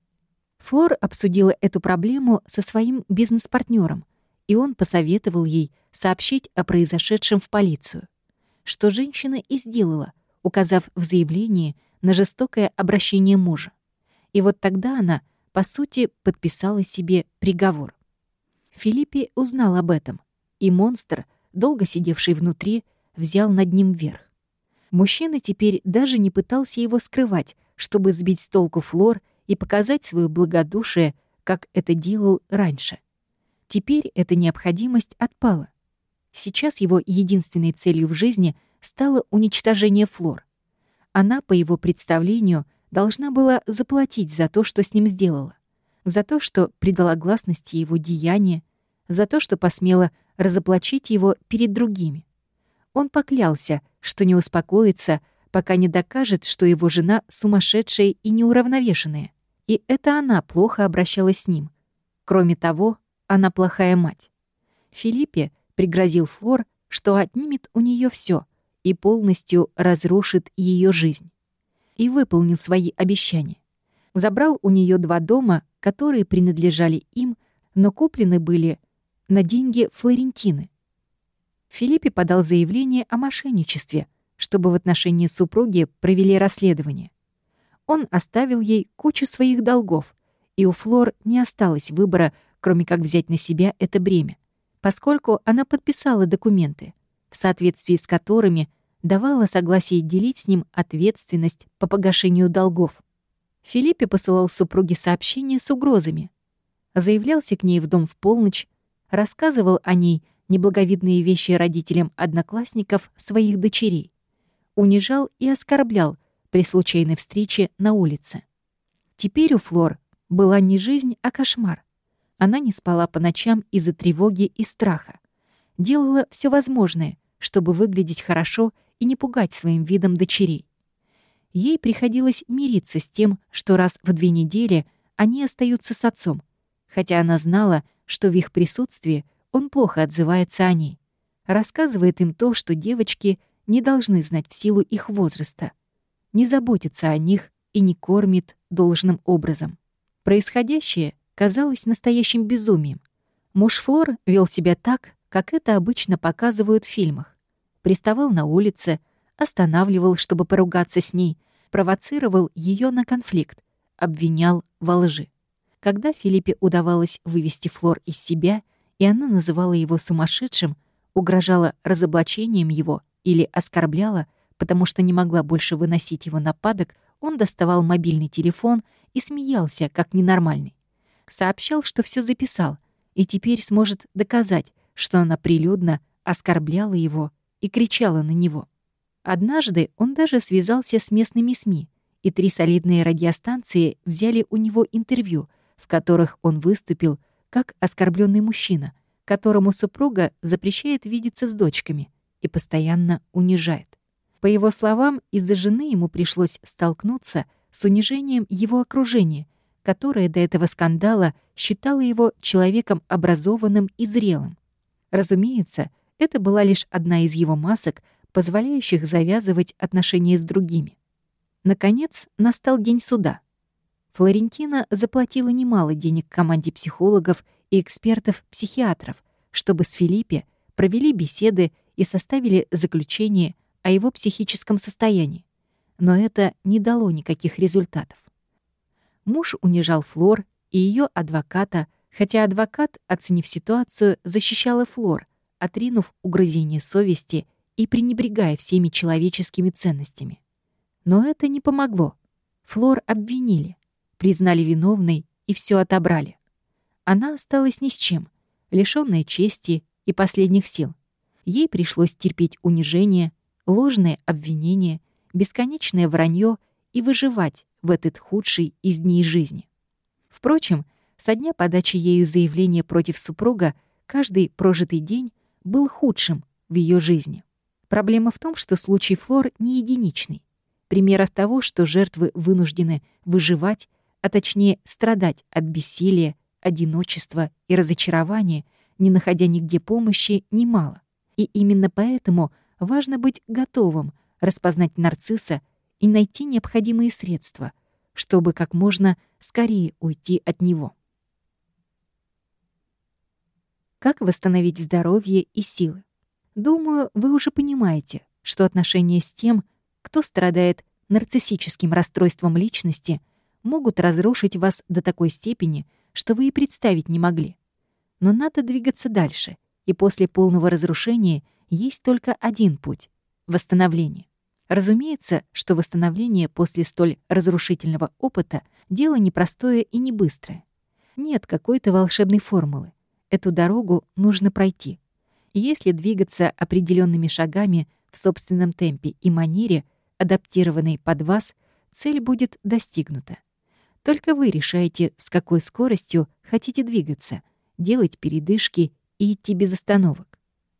Флор обсудила эту проблему со своим бизнес-партнером, и он посоветовал ей сообщить о произошедшем в полицию, что женщина и сделала, указав в заявлении на жестокое обращение мужа. И вот тогда она, по сути, подписала себе приговор. Филиппе узнал об этом, и монстр, долго сидевший внутри, взял над ним верх. Мужчина теперь даже не пытался его скрывать, чтобы сбить с толку Флор и показать свое благодушие, как это делал раньше. Теперь эта необходимость отпала. Сейчас его единственной целью в жизни стало уничтожение Флор. Она, по его представлению, должна была заплатить за то, что с ним сделала, за то, что придала гласности его деяния, за то, что посмела разоблачить его перед другими. Он поклялся, что не успокоится, пока не докажет, что его жена сумасшедшая и неуравновешенная. И это она плохо обращалась с ним. Кроме того, она плохая мать. Филиппе пригрозил Флор, что отнимет у нее все и полностью разрушит ее жизнь. И выполнил свои обещания. Забрал у нее два дома, которые принадлежали им, но куплены были на деньги Флорентины. Филиппе подал заявление о мошенничестве, чтобы в отношении супруги провели расследование. Он оставил ей кучу своих долгов, и у Флор не осталось выбора, кроме как взять на себя это бремя, поскольку она подписала документы, в соответствии с которыми давала согласие делить с ним ответственность по погашению долгов. Филиппе посылал супруге сообщения с угрозами, заявлялся к ней в дом в полночь, рассказывал о ней неблаговидные вещи родителям одноклассников своих дочерей, унижал и оскорблял при случайной встрече на улице. Теперь у Флор была не жизнь, а кошмар. Она не спала по ночам из-за тревоги и страха. Делала все возможное, чтобы выглядеть хорошо и не пугать своим видом дочерей. Ей приходилось мириться с тем, что раз в две недели они остаются с отцом, хотя она знала, что в их присутствии он плохо отзывается о ней. Рассказывает им то, что девочки не должны знать в силу их возраста, не заботится о них и не кормит должным образом. Происходящее казалось настоящим безумием. Муж Флор вел себя так, как это обычно показывают в фильмах. Приставал на улице, останавливал, чтобы поругаться с ней, провоцировал ее на конфликт, обвинял во лжи. Когда Филиппе удавалось вывести Флор из себя, и она называла его сумасшедшим, угрожала разоблачением его или оскорбляла, потому что не могла больше выносить его нападок, он доставал мобильный телефон и смеялся, как ненормальный. Сообщал, что все записал, и теперь сможет доказать, что она прилюдно оскорбляла его и кричала на него. Однажды он даже связался с местными СМИ, и три солидные радиостанции взяли у него интервью, в которых он выступил как оскорбленный мужчина, которому супруга запрещает видеться с дочками и постоянно унижает. По его словам, из-за жены ему пришлось столкнуться с унижением его окружения, которое до этого скандала считало его человеком образованным и зрелым. Разумеется, это была лишь одна из его масок, позволяющих завязывать отношения с другими. Наконец, настал день суда. Флорентина заплатила немало денег команде психологов и экспертов-психиатров, чтобы с Филиппе провели беседы и составили заключение о его психическом состоянии. Но это не дало никаких результатов. Муж унижал Флор и ее адвоката, хотя адвокат, оценив ситуацию, защищала Флор, отринув угрызение совести и пренебрегая всеми человеческими ценностями. Но это не помогло. Флор обвинили, признали виновной и все отобрали. Она осталась ни с чем, лишённая чести и последних сил. Ей пришлось терпеть унижение, ложные обвинения, бесконечное вранье и выживать в этот худший из дней жизни. Впрочем, со дня подачи ею заявления против супруга каждый прожитый день был худшим в ее жизни. Проблема в том, что случай Флор не единичный. Примеров того, что жертвы вынуждены выживать, а точнее страдать от бессилия, одиночества и разочарования, не находя нигде помощи, немало. И именно поэтому важно быть готовым распознать нарцисса и найти необходимые средства, чтобы как можно скорее уйти от него. Как восстановить здоровье и силы? Думаю, вы уже понимаете, что отношения с тем, кто страдает нарциссическим расстройством личности, могут разрушить вас до такой степени, что вы и представить не могли. Но надо двигаться дальше, и после полного разрушения есть только один путь — восстановление. Разумеется, что восстановление после столь разрушительного опыта — дело непростое и не быстрое. Нет какой-то волшебной формулы. Эту дорогу нужно пройти. И если двигаться определенными шагами в собственном темпе и манере, адаптированной под вас, цель будет достигнута. Только вы решаете, с какой скоростью хотите двигаться, делать передышки и идти без остановок.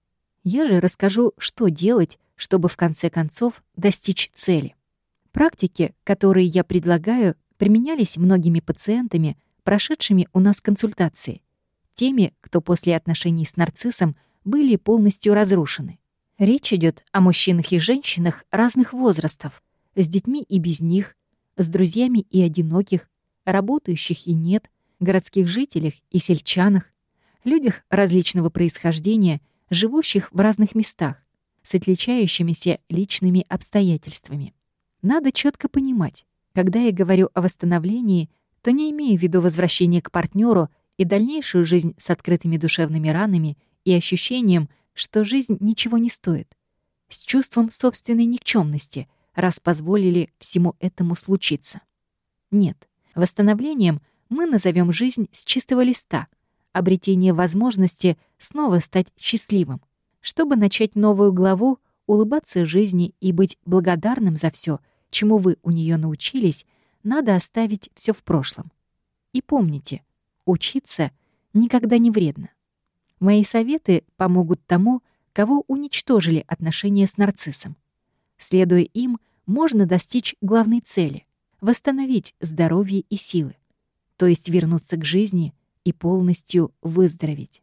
Я же расскажу, что делать, чтобы в конце концов достичь цели. Практики, которые я предлагаю, применялись многими пациентами, прошедшими у нас консультации, теми, кто после отношений с нарциссом были полностью разрушены. Речь идет о мужчинах и женщинах разных возрастов, с детьми и без них, с друзьями и одиноких, работающих и нет, городских жителях и сельчанах, людях различного происхождения, живущих в разных местах, с отличающимися личными обстоятельствами. Надо четко понимать, когда я говорю о восстановлении, то не имею в виду возвращение к партнеру и дальнейшую жизнь с открытыми душевными ранами и ощущением, что жизнь ничего не стоит, с чувством собственной никчемности, раз позволили всему этому случиться. Нет, восстановлением мы назовем жизнь с чистого листа, обретение возможности снова стать счастливым, чтобы начать новую главу, улыбаться жизни и быть благодарным за все, чему вы у нее научились, надо оставить все в прошлом. И помните, учиться никогда не вредно. Мои советы помогут тому, кого уничтожили отношения с нарциссом. Следуя им, можно достичь главной цели — восстановить здоровье и силы, то есть вернуться к жизни и полностью выздороветь.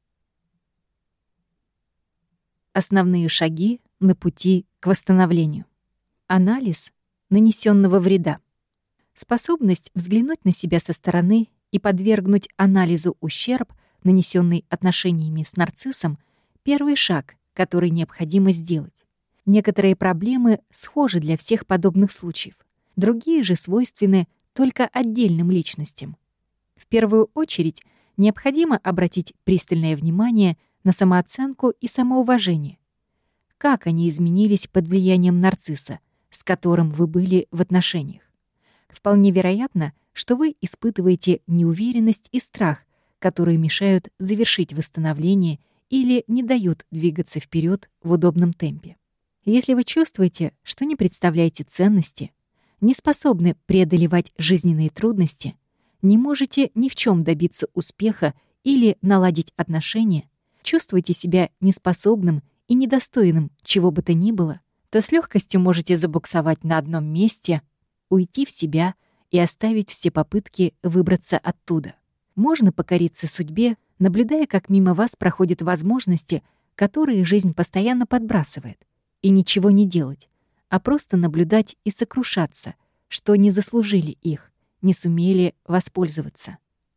Основные шаги на пути к восстановлению. Анализ нанесенного вреда. Способность взглянуть на себя со стороны и подвергнуть анализу ущерб, нанесенный отношениями с нарциссом, первый шаг, который необходимо сделать. Некоторые проблемы схожи для всех подобных случаев, другие же свойственны только отдельным личностям. В первую очередь необходимо обратить пристальное внимание на самооценку и самоуважение. Как они изменились под влиянием нарцисса, с которым вы были в отношениях? Вполне вероятно, что вы испытываете неуверенность и страх, которые мешают завершить восстановление или не дают двигаться вперед в удобном темпе. Если вы чувствуете, что не представляете ценности, не способны преодолевать жизненные трудности, не можете ни в чем добиться успеха или наладить отношения, чувствуете себя неспособным и недостойным чего бы то ни было, то с легкостью можете забуксовать на одном месте, уйти в себя и оставить все попытки выбраться оттуда. Можно покориться судьбе, наблюдая, как мимо вас проходят возможности, которые жизнь постоянно подбрасывает, и ничего не делать, а просто наблюдать и сокрушаться, что не заслужили их, не сумели воспользоваться.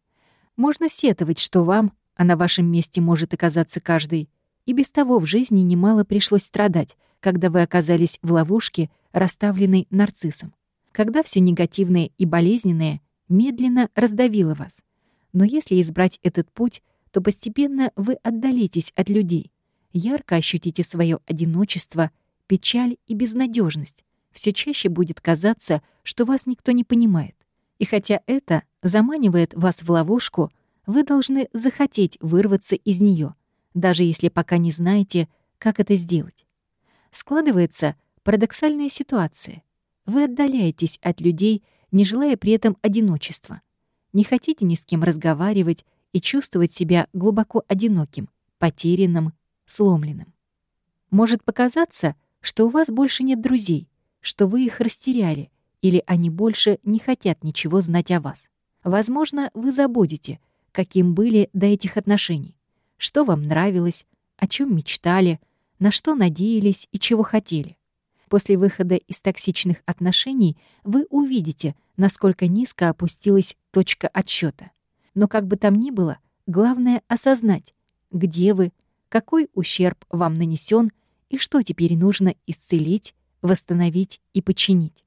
Можно сетовать, что вам, а на вашем месте может оказаться каждый, и без того в жизни немало пришлось страдать, когда вы оказались в ловушке, расставленной нарциссом, когда все негативное и болезненное медленно раздавило вас. Но если избрать этот путь, то постепенно вы отдалитесь от людей, ярко ощутите свое одиночество, печаль и безнадежность. Все чаще будет казаться, что вас никто не понимает. И хотя это заманивает вас в ловушку, вы должны захотеть вырваться из нее, даже если пока не знаете, как это сделать. Складывается парадоксальная ситуация. Вы отдаляетесь от людей, не желая при этом одиночества. Не хотите ни с кем разговаривать и чувствовать себя глубоко одиноким, потерянным, сломленным. Может показаться, что у вас больше нет друзей, что вы их растеряли, или они больше не хотят ничего знать о вас. Возможно, вы забудете, каким были до этих отношений, что вам нравилось, о чем мечтали, на что надеялись и чего хотели. После выхода из токсичных отношений вы увидите, насколько низко опустилась точка отсчета. Но как бы там ни было, главное осознать, где вы, какой ущерб вам нанесен и что теперь нужно исцелить, восстановить и починить.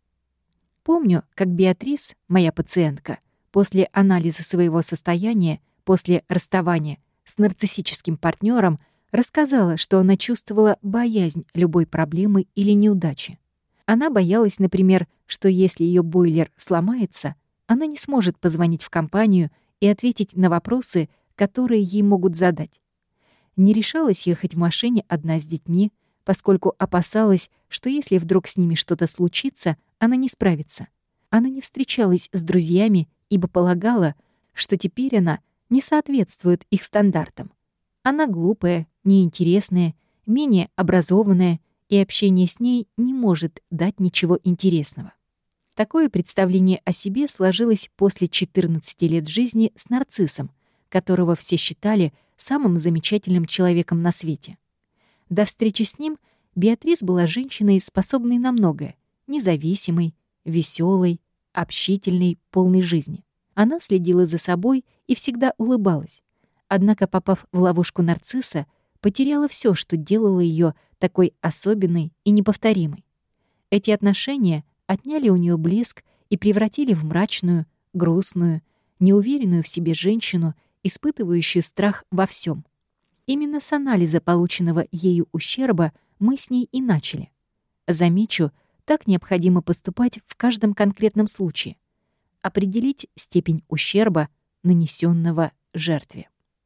Помню, как Беатрис, моя пациентка, после анализа своего состояния, после расставания с нарциссическим партнером, рассказала, что она чувствовала боязнь любой проблемы или неудачи. Она боялась, например, что если ее бойлер сломается, она не сможет позвонить в компанию и ответить на вопросы, которые ей могут задать. Не решалась ехать в машине одна с детьми, поскольку опасалась, что если вдруг с ними что-то случится, она не справится. Она не встречалась с друзьями, ибо полагала, что теперь она не соответствует их стандартам. Она глупая, неинтересная, менее образованная, и общение с ней не может дать ничего интересного. Такое представление о себе сложилось после четырнадцати лет жизни с нарциссом, которого все считали самым замечательным человеком на свете. До встречи с ним Беатрис была женщиной, способной на многое, независимой, веселой, общительной, полной жизни. Она следила за собой и всегда улыбалась. Однако, попав в ловушку нарцисса, потеряла все, что делало ее такой особенной и неповторимой. Эти отношения отняли у нее блеск и превратили в мрачную, грустную, неуверенную в себе женщину, испытывающую страх во всем. Именно с анализа полученного ею ущерба мы с ней и начали. Замечу, так необходимо поступать в каждом конкретном случае. Определить степень ущерба, нанесенного жертве.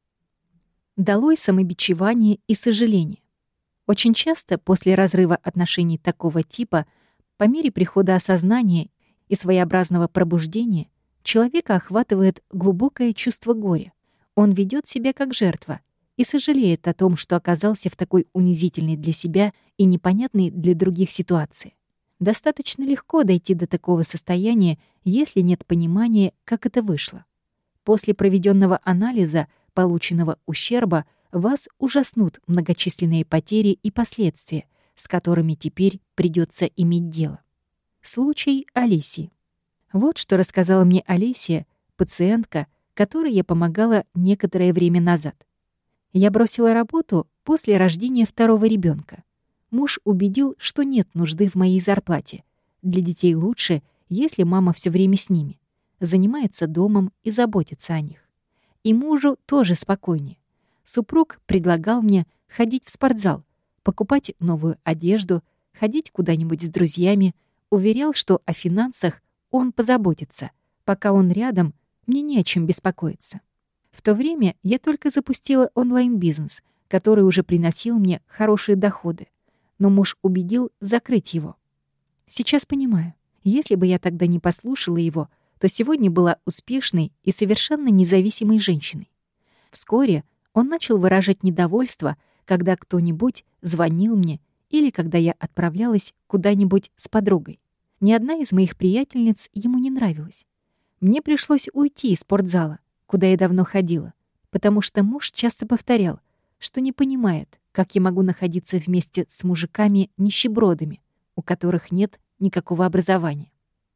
Долой самобичевание и сожаление. Очень часто после разрыва отношений такого типа, по мере прихода осознания и своеобразного пробуждения, человека охватывает глубокое чувство горя. Он ведет себя как жертва и сожалеет о том, что оказался в такой унизительной для себя и непонятной для других ситуации. Достаточно легко дойти до такого состояния, если нет понимания, как это вышло. После проведенного анализа полученного ущерба вас ужаснут многочисленные потери и последствия, с которыми теперь придется иметь дело. Случай Алисии. Вот что рассказала мне Алисия, пациентка, которой я помогала некоторое время назад. Я бросила работу после рождения второго ребенка. Муж убедил, что нет нужды в моей зарплате. Для детей лучше, если мама все время с ними, занимается домом и заботится о них. И мужу тоже спокойнее. Супруг предлагал мне ходить в спортзал, покупать новую одежду, ходить куда-нибудь с друзьями, уверял, что о финансах он позаботится. Пока он рядом, мне не о чем беспокоиться. В то время я только запустила онлайн-бизнес, который уже приносил мне хорошие доходы, но муж убедил закрыть его. Сейчас понимаю, если бы я тогда не послушала его, то сегодня была успешной и совершенно независимой женщиной. Вскоре он начал выражать недовольство, когда кто-нибудь звонил мне или когда я отправлялась куда-нибудь с подругой. Ни одна из моих приятельниц ему не нравилась. Мне пришлось уйти из спортзала, куда я давно ходила, потому что муж часто повторял, что не понимает, как я могу находиться вместе с мужиками-нищебродами, у которых нет никакого образования.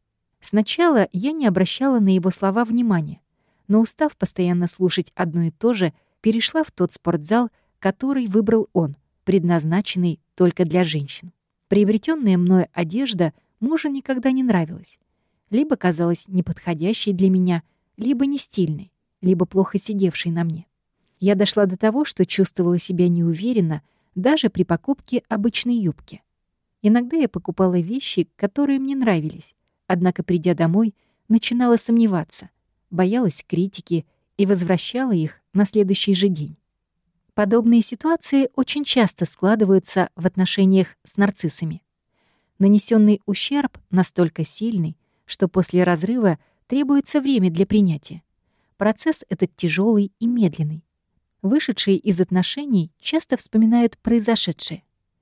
Сначала я не обращала на его слова внимания, но, устав постоянно слушать одно и то же, перешла в тот спортзал, который выбрал он, предназначенный только для женщин. Приобретенная мною одежда мужу никогда не нравилась. Либо казалась неподходящей для меня, либо не стильной, либо плохо сидевшей на мне. Я дошла до того, что чувствовала себя неуверенно даже при покупке обычной юбки. Иногда я покупала вещи, которые мне нравились, однако, придя домой, начинала сомневаться, боялась критики и возвращала их на следующий же день. Подобные ситуации очень часто складываются в отношениях с нарциссами. Нанесенный ущерб настолько сильный, что после разрыва требуется время для принятия. Процесс этот тяжелый и медленный. Вышедшие из отношений часто вспоминают произошедшее.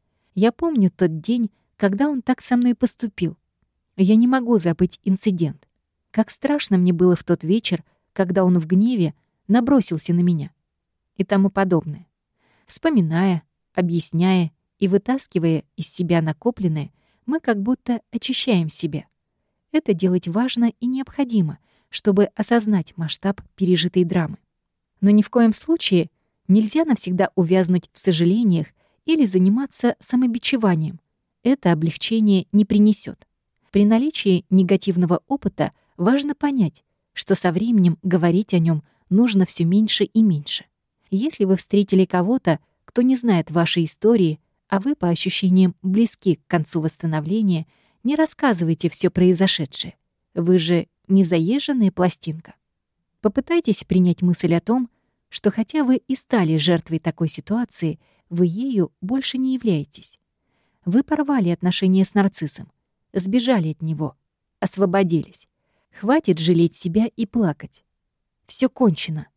Я помню тот день, когда он так со мной поступил. Я не могу забыть инцидент. Как страшно мне было в тот вечер, когда он в гневе набросился на меня. И тому подобное. Вспоминая, объясняя и вытаскивая из себя накопленное, мы как будто очищаем себя. Это делать важно и необходимо, чтобы осознать масштаб пережитой драмы. Но ни в коем случае нельзя навсегда увязнуть в сожалениях или заниматься самобичеванием. Это облегчение не принесет. При наличии негативного опыта важно понять, что со временем говорить о нем нужно все меньше и меньше. Если вы встретили кого-то, кто не знает вашей истории, а вы по ощущениям близки к концу восстановления, не рассказывайте все произошедшее. Вы же не заезженная пластинка. Попытайтесь принять мысль о том, что хотя вы и стали жертвой такой ситуации, вы ею больше не являетесь. Вы порвали отношения с нарциссом, сбежали от него, освободились. Хватит жалеть себя и плакать. Все кончено.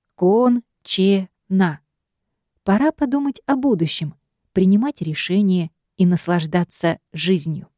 Кон-че-на. Пора подумать о будущем, принимать решения и наслаждаться жизнью.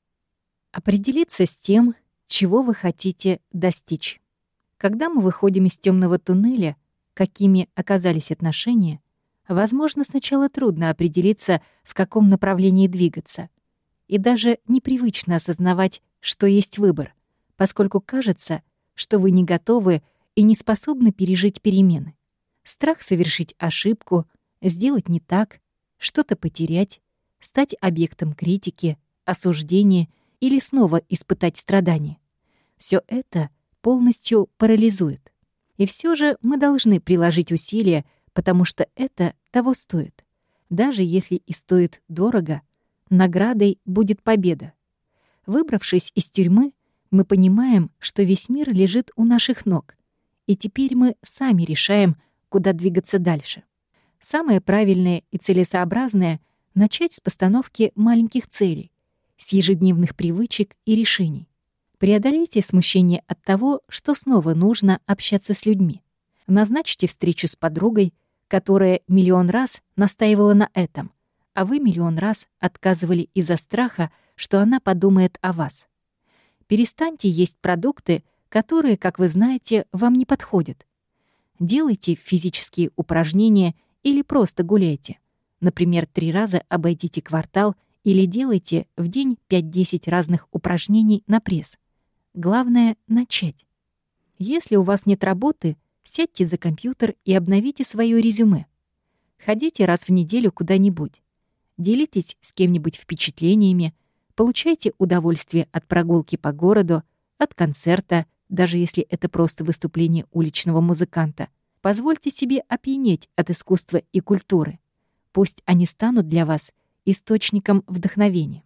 Определиться с тем, чего вы хотите достичь. Когда мы выходим из темного туннеля, какими оказались отношения, возможно, сначала трудно определиться, в каком направлении двигаться, и даже непривычно осознавать, что есть выбор, поскольку кажется, что вы не готовы и не способны пережить перемены. Страх совершить ошибку, сделать не так, что-то потерять, стать объектом критики, осуждения или снова испытать страдания. Все это полностью парализует. И все же мы должны приложить усилия, потому что это того стоит. Даже если и стоит дорого, наградой будет победа. Выбравшись из тюрьмы, мы понимаем, что весь мир лежит у наших ног, и теперь мы сами решаем, куда двигаться дальше. Самое правильное и целесообразное — начать с постановки маленьких целей, с ежедневных привычек и решений. Преодолейте смущение от того, что снова нужно общаться с людьми. Назначьте встречу с подругой, которая миллион раз настаивала на этом, а вы миллион раз отказывали из-за страха, что она подумает о вас. Перестаньте есть продукты, которые, как вы знаете, вам не подходят. Делайте физические упражнения или просто гуляйте. Например, три раза обойдите квартал или делайте в день пять-десять разных упражнений на пресс. Главное — начать. Если у вас нет работы, сядьте за компьютер и обновите свое резюме. Ходите раз в неделю куда-нибудь. Делитесь с кем-нибудь впечатлениями, получайте удовольствие от прогулки по городу, от концерта, даже если это просто выступление уличного музыканта. Позвольте себе опьянеть от искусства и культуры. Пусть они станут для вас источником вдохновения.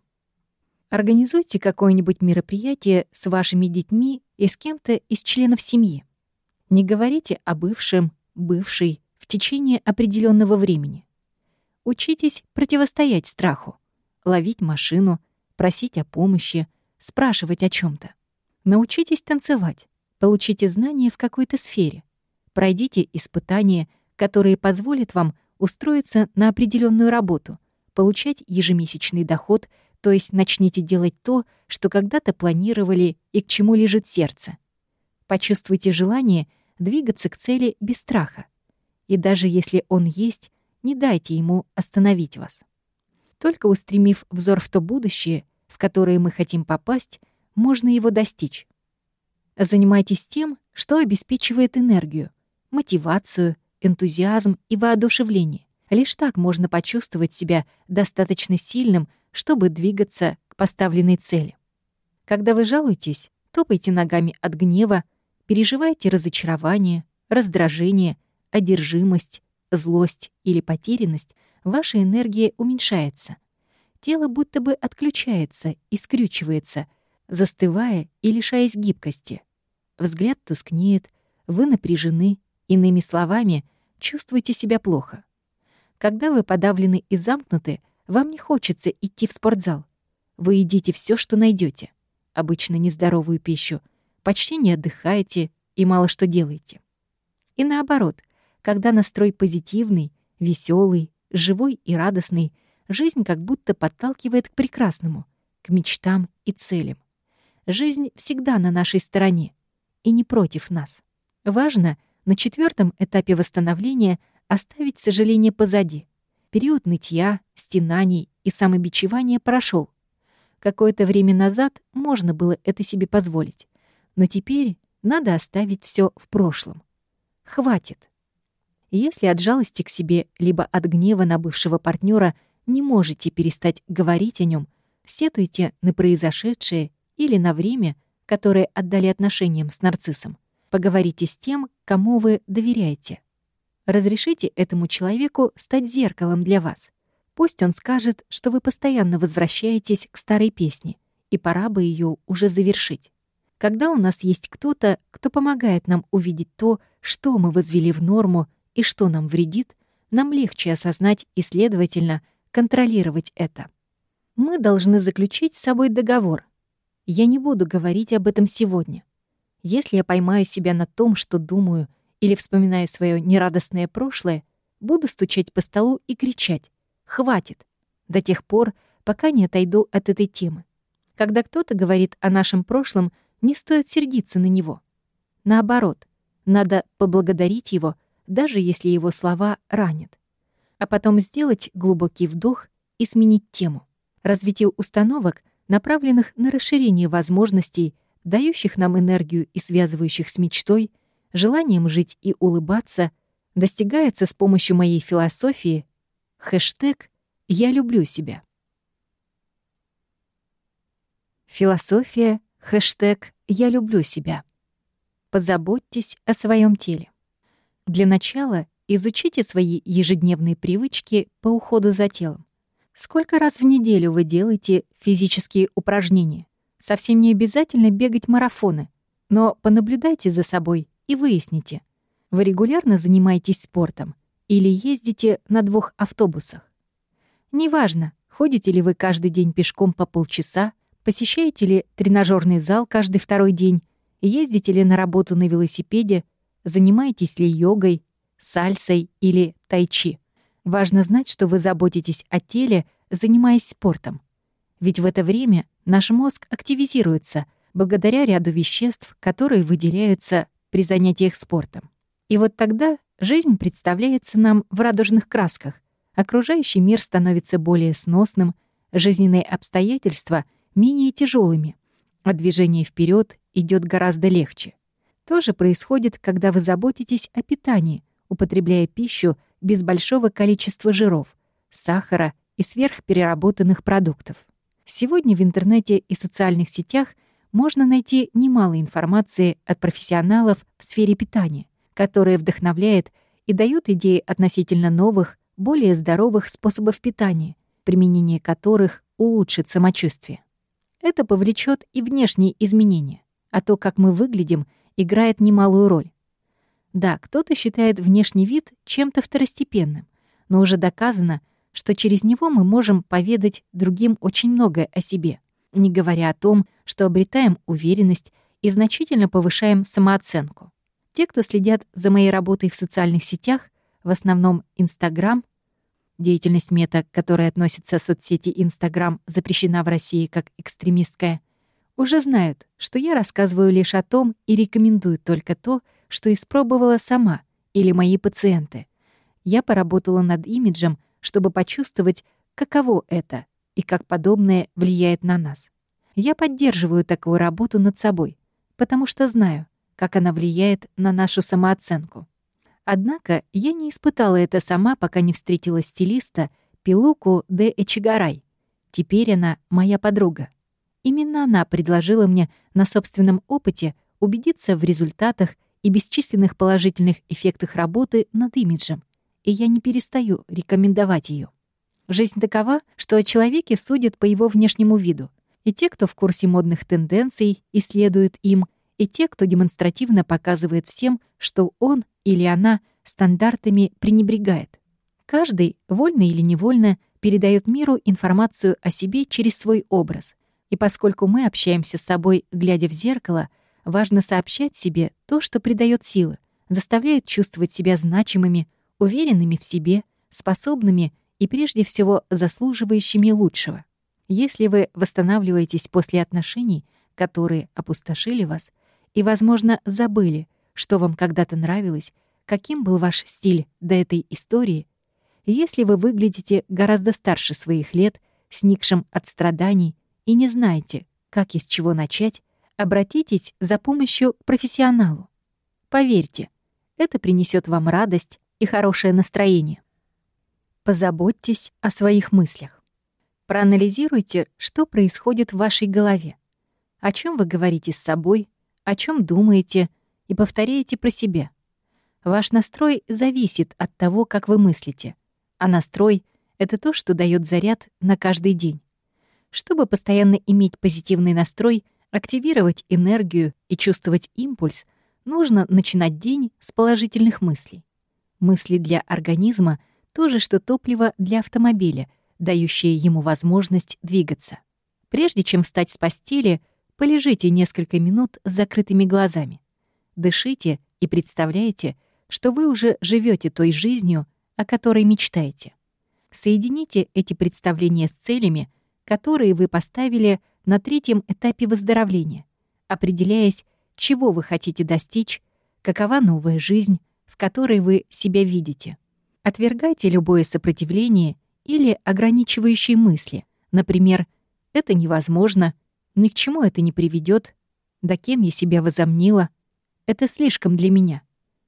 Организуйте какое-нибудь мероприятие с вашими детьми и с кем-то из членов семьи. Не говорите о бывшем, бывшей в течение определенного времени. Учитесь противостоять страху, ловить машину, просить о помощи, спрашивать о чем-то. Научитесь танцевать, получите знания в какой-то сфере, пройдите испытания, которые позволят вам устроиться на определенную работу, получать ежемесячный доход, то есть начните делать то, что когда-то планировали и к чему лежит сердце. Почувствуйте желание двигаться к цели без страха. И даже если он есть, не дайте ему остановить вас. Только устремив взор в то будущее, в которое мы хотим попасть, можно его достичь. Занимайтесь тем, что обеспечивает энергию, мотивацию, энтузиазм и воодушевление. Лишь так можно почувствовать себя достаточно сильным, чтобы двигаться к поставленной цели. Когда вы жалуетесь, топайте ногами от гнева, переживайте разочарование, раздражение, одержимость, злость или потерянность, ваша энергия уменьшается. Тело будто бы отключается и скрючивается, застывая и лишаясь гибкости. Взгляд тускнеет, вы напряжены, иными словами, чувствуете себя плохо. Когда вы подавлены и замкнуты, вам не хочется идти в спортзал. Вы едите все, что найдете, обычно нездоровую пищу, почти не отдыхаете и мало что делаете. И наоборот, когда настрой позитивный, веселый, живой и радостный, жизнь как будто подталкивает к прекрасному, к мечтам и целям. Жизнь всегда на нашей стороне и не против нас. Важно на четвертом этапе восстановления оставить сожаление позади. Период нытья, стенаний и самобичевания прошел. Какое-то время назад можно было это себе позволить, но теперь надо оставить все в прошлом. Хватит. Если от жалости к себе либо от гнева на бывшего партнера не можете перестать говорить о нем, сетуйте на произошедшее или на время, которое отдали отношениям с нарциссом. Поговорите с тем, кому вы доверяете. Разрешите этому человеку стать зеркалом для вас. Пусть он скажет, что вы постоянно возвращаетесь к старой песне, и пора бы ее уже завершить. Когда у нас есть кто-то, кто помогает нам увидеть то, что мы возвели в норму и что нам вредит, нам легче осознать и, следовательно, контролировать это. Мы должны заключить с собой договор. Я не буду говорить об этом сегодня. Если я поймаю себя на том, что думаю, или вспоминая свое нерадостное прошлое, буду стучать по столу и кричать «Хватит!» до тех пор, пока не отойду от этой темы. Когда кто-то говорит о нашем прошлом, не стоит сердиться на него. Наоборот, надо поблагодарить его, даже если его слова ранят. А потом сделать глубокий вдох и сменить тему. Развитие установок, направленных на расширение возможностей, дающих нам энергию и связывающих с мечтой, желанием жить и улыбаться, достигается с помощью моей философии хэштег «Я люблю себя». Философия хэштег «Я люблю себя». Позаботьтесь о своем теле. Для начала изучите свои ежедневные привычки по уходу за телом. Сколько раз в неделю вы делаете физические упражнения? Совсем не обязательно бегать марафоны, но понаблюдайте за собой и выясните, вы регулярно занимаетесь спортом или ездите на двух автобусах. Неважно, ходите ли вы каждый день пешком по полчаса, посещаете ли тренажерный зал каждый второй день, ездите ли на работу на велосипеде, занимаетесь ли йогой, сальсой или тайчи. Важно знать, что вы заботитесь о теле, занимаясь спортом. Ведь в это время наш мозг активизируется благодаря ряду веществ, которые выделяются при занятиях спортом. И вот тогда жизнь представляется нам в радужных красках, окружающий мир становится более сносным, жизненные обстоятельства менее тяжелыми, а движение вперед идет гораздо легче. То же происходит, когда вы заботитесь о питании, употребляя пищу без большого количества жиров, сахара и сверхпереработанных продуктов. Сегодня в интернете и социальных сетях можно найти немало информации от профессионалов в сфере питания, которая вдохновляет и дает идеи относительно новых, более здоровых способов питания, применение которых улучшит самочувствие. Это повлечет и внешние изменения, а то, как мы выглядим, играет немалую роль. Да, кто-то считает внешний вид чем-то второстепенным, но уже доказано, что через него мы можем поведать другим очень многое о себе, не говоря о том, что обретаем уверенность и значительно повышаем самооценку. Те, кто следят за моей работой в социальных сетях, в основном Инстаграм, деятельность Мета, к которой относится соцсети Инстаграм, запрещена в России как экстремистская, уже знают, что я рассказываю лишь о том и рекомендую только то, что испробовала сама или мои пациенты. Я поработала над имиджем, чтобы почувствовать, каково это и как подобное влияет на нас. Я поддерживаю такую работу над собой, потому что знаю, как она влияет на нашу самооценку. Однако я не испытала это сама, пока не встретила стилиста Пилуку де Эчегарай. Теперь она моя подруга. Именно она предложила мне на собственном опыте убедиться в результатах и бесчисленных положительных эффектах работы над имиджем, и я не перестаю рекомендовать ее. Жизнь такова, что о человеке судят по его внешнему виду. И те, кто в курсе модных тенденций и следует им, и те, кто демонстративно показывает всем, что он или она стандартами пренебрегает. Каждый, вольно или невольно, передает миру информацию о себе через свой образ. И поскольку мы общаемся с собой, глядя в зеркало, важно сообщать себе то, что придает силы, заставляет чувствовать себя значимыми, уверенными в себе, способными и прежде всего заслуживающими лучшего. Если вы восстанавливаетесь после отношений, которые опустошили вас, и, возможно, забыли, что вам когда-то нравилось, каким был ваш стиль до этой истории, если вы выглядите гораздо старше своих лет, сникшим от страданий, и не знаете, как и с чего начать, обратитесь за помощью к профессионалу. Поверьте, это принесет вам радость и хорошее настроение. Позаботьтесь о своих мыслях. Проанализируйте, что происходит в вашей голове, о чем вы говорите с собой, о чем думаете и повторяете про себя. Ваш настрой зависит от того, как вы мыслите, а настрой — это то, что дает заряд на каждый день. Чтобы постоянно иметь позитивный настрой, активировать энергию и чувствовать импульс, нужно начинать день с положительных мыслей. Мысли для организма — то же, что топливо для автомобиля, дающее ему возможность двигаться. Прежде чем встать с постели, полежите несколько минут с закрытыми глазами. Дышите и представляете, что вы уже живете той жизнью, о которой мечтаете. Соедините эти представления с целями, которые вы поставили на третьем этапе выздоровления, определяясь, чего вы хотите достичь, какова новая жизнь, в которой вы себя видите. Отвергайте любое сопротивление или ограничивающие мысли. Например, «это невозможно», «ни к чему это не приведет», «да кем я себя возомнила», «это слишком для меня»,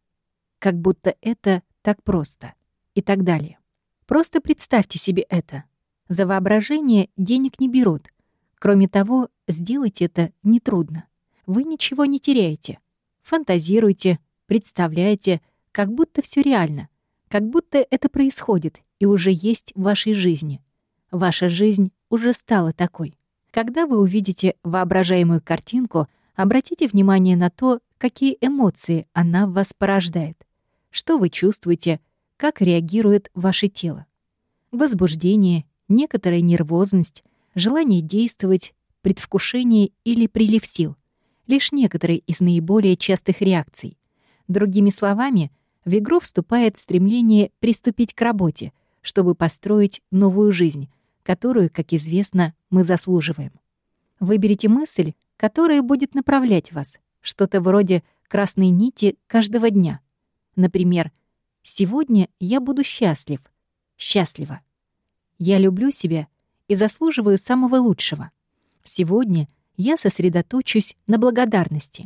как будто это так просто и так далее. Просто представьте себе это. За воображение денег не берут. Кроме того, сделать это нетрудно. Вы ничего не теряете. Фантазируйте, представляйте, как будто все реально, как будто это происходит и уже есть в вашей жизни. Ваша жизнь уже стала такой. Когда вы увидите воображаемую картинку, обратите внимание на то, какие эмоции она в вас порождает. Что вы чувствуете, как реагирует ваше тело. Возбуждение, некоторая нервозность, желание действовать, предвкушение или прилив сил — лишь некоторые из наиболее частых реакций. Другими словами, в игру вступает стремление приступить к работе, чтобы построить новую жизнь, которую, как известно, мы заслуживаем. Выберите мысль, которая будет направлять вас, что-то вроде красной нити каждого дня. Например, «Сегодня я буду счастлив, счастлива. Я люблю себя и заслуживаю самого лучшего. Сегодня я сосредоточусь на благодарности.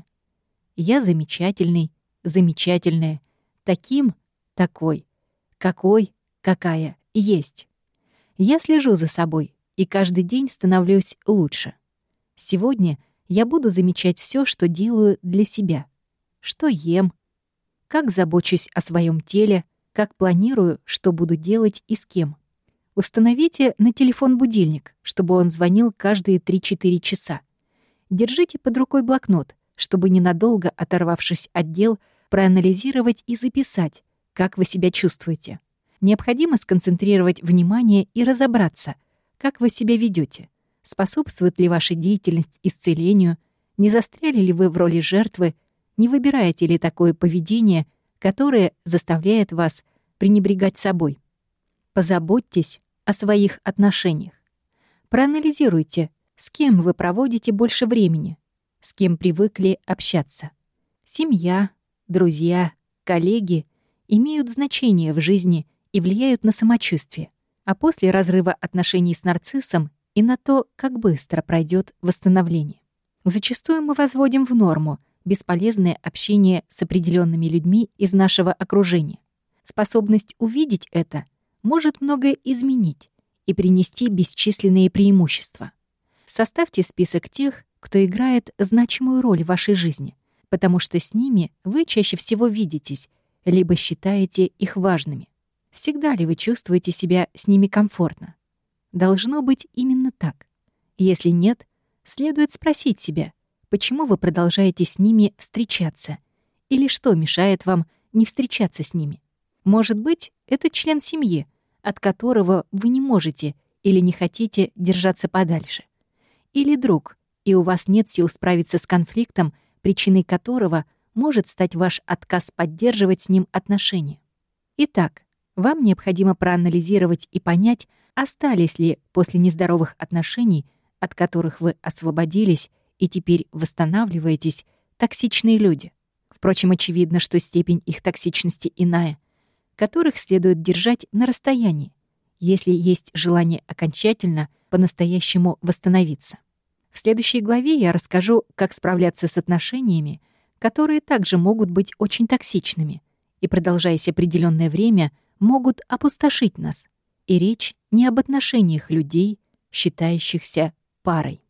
Я замечательный, замечательная, таким, такой, какой, какая есть. Я слежу за собой и каждый день становлюсь лучше. Сегодня я буду замечать все, что делаю для себя, что ем, как забочусь о своем теле, как планирую, что буду делать и с кем. Установите на телефон будильник, чтобы он звонил каждые три-четыре часа. Держите под рукой блокнот, чтобы ненадолго, оторвавшись от дел, проанализировать и записать, как вы себя чувствуете. Необходимо сконцентрировать внимание и разобраться, как вы себя ведете, способствует ли ваша деятельность исцелению, не застряли ли вы в роли жертвы, не выбираете ли такое поведение, которое заставляет вас пренебрегать собой. Позаботьтесь о своих отношениях. Проанализируйте, с кем вы проводите больше времени, с кем привыкли общаться. Семья, друзья, коллеги имеют значение в жизни и влияют на самочувствие, а после разрыва отношений с нарциссом и на то, как быстро пройдет восстановление. Зачастую мы возводим в норму бесполезное общение с определенными людьми из нашего окружения. Способность увидеть это может многое изменить и принести бесчисленные преимущества. Составьте список тех, кто играет значимую роль в вашей жизни, потому что с ними вы чаще всего видитесь, либо считаете их важными. Всегда ли вы чувствуете себя с ними комфортно? Должно быть именно так. Если нет, следует спросить себя, почему вы продолжаете с ними встречаться, или что мешает вам не встречаться с ними. Может быть, это член семьи, от которого вы не можете или не хотите держаться подальше. Или друг, и у вас нет сил справиться с конфликтом, причиной которого может стать ваш отказ поддерживать с ним отношения. Итак, вам необходимо проанализировать и понять, остались ли после нездоровых отношений, от которых вы освободились и теперь восстанавливаетесь, токсичные люди. Впрочем, очевидно, что степень их токсичности иная, которых следует держать на расстоянии, если есть желание окончательно, по-настоящему восстановиться. В следующей главе я расскажу, как справляться с отношениями, которые также могут быть очень токсичными и, продолжаясь определенное время, могут опустошить нас. И речь не об отношениях людей, считающихся парой.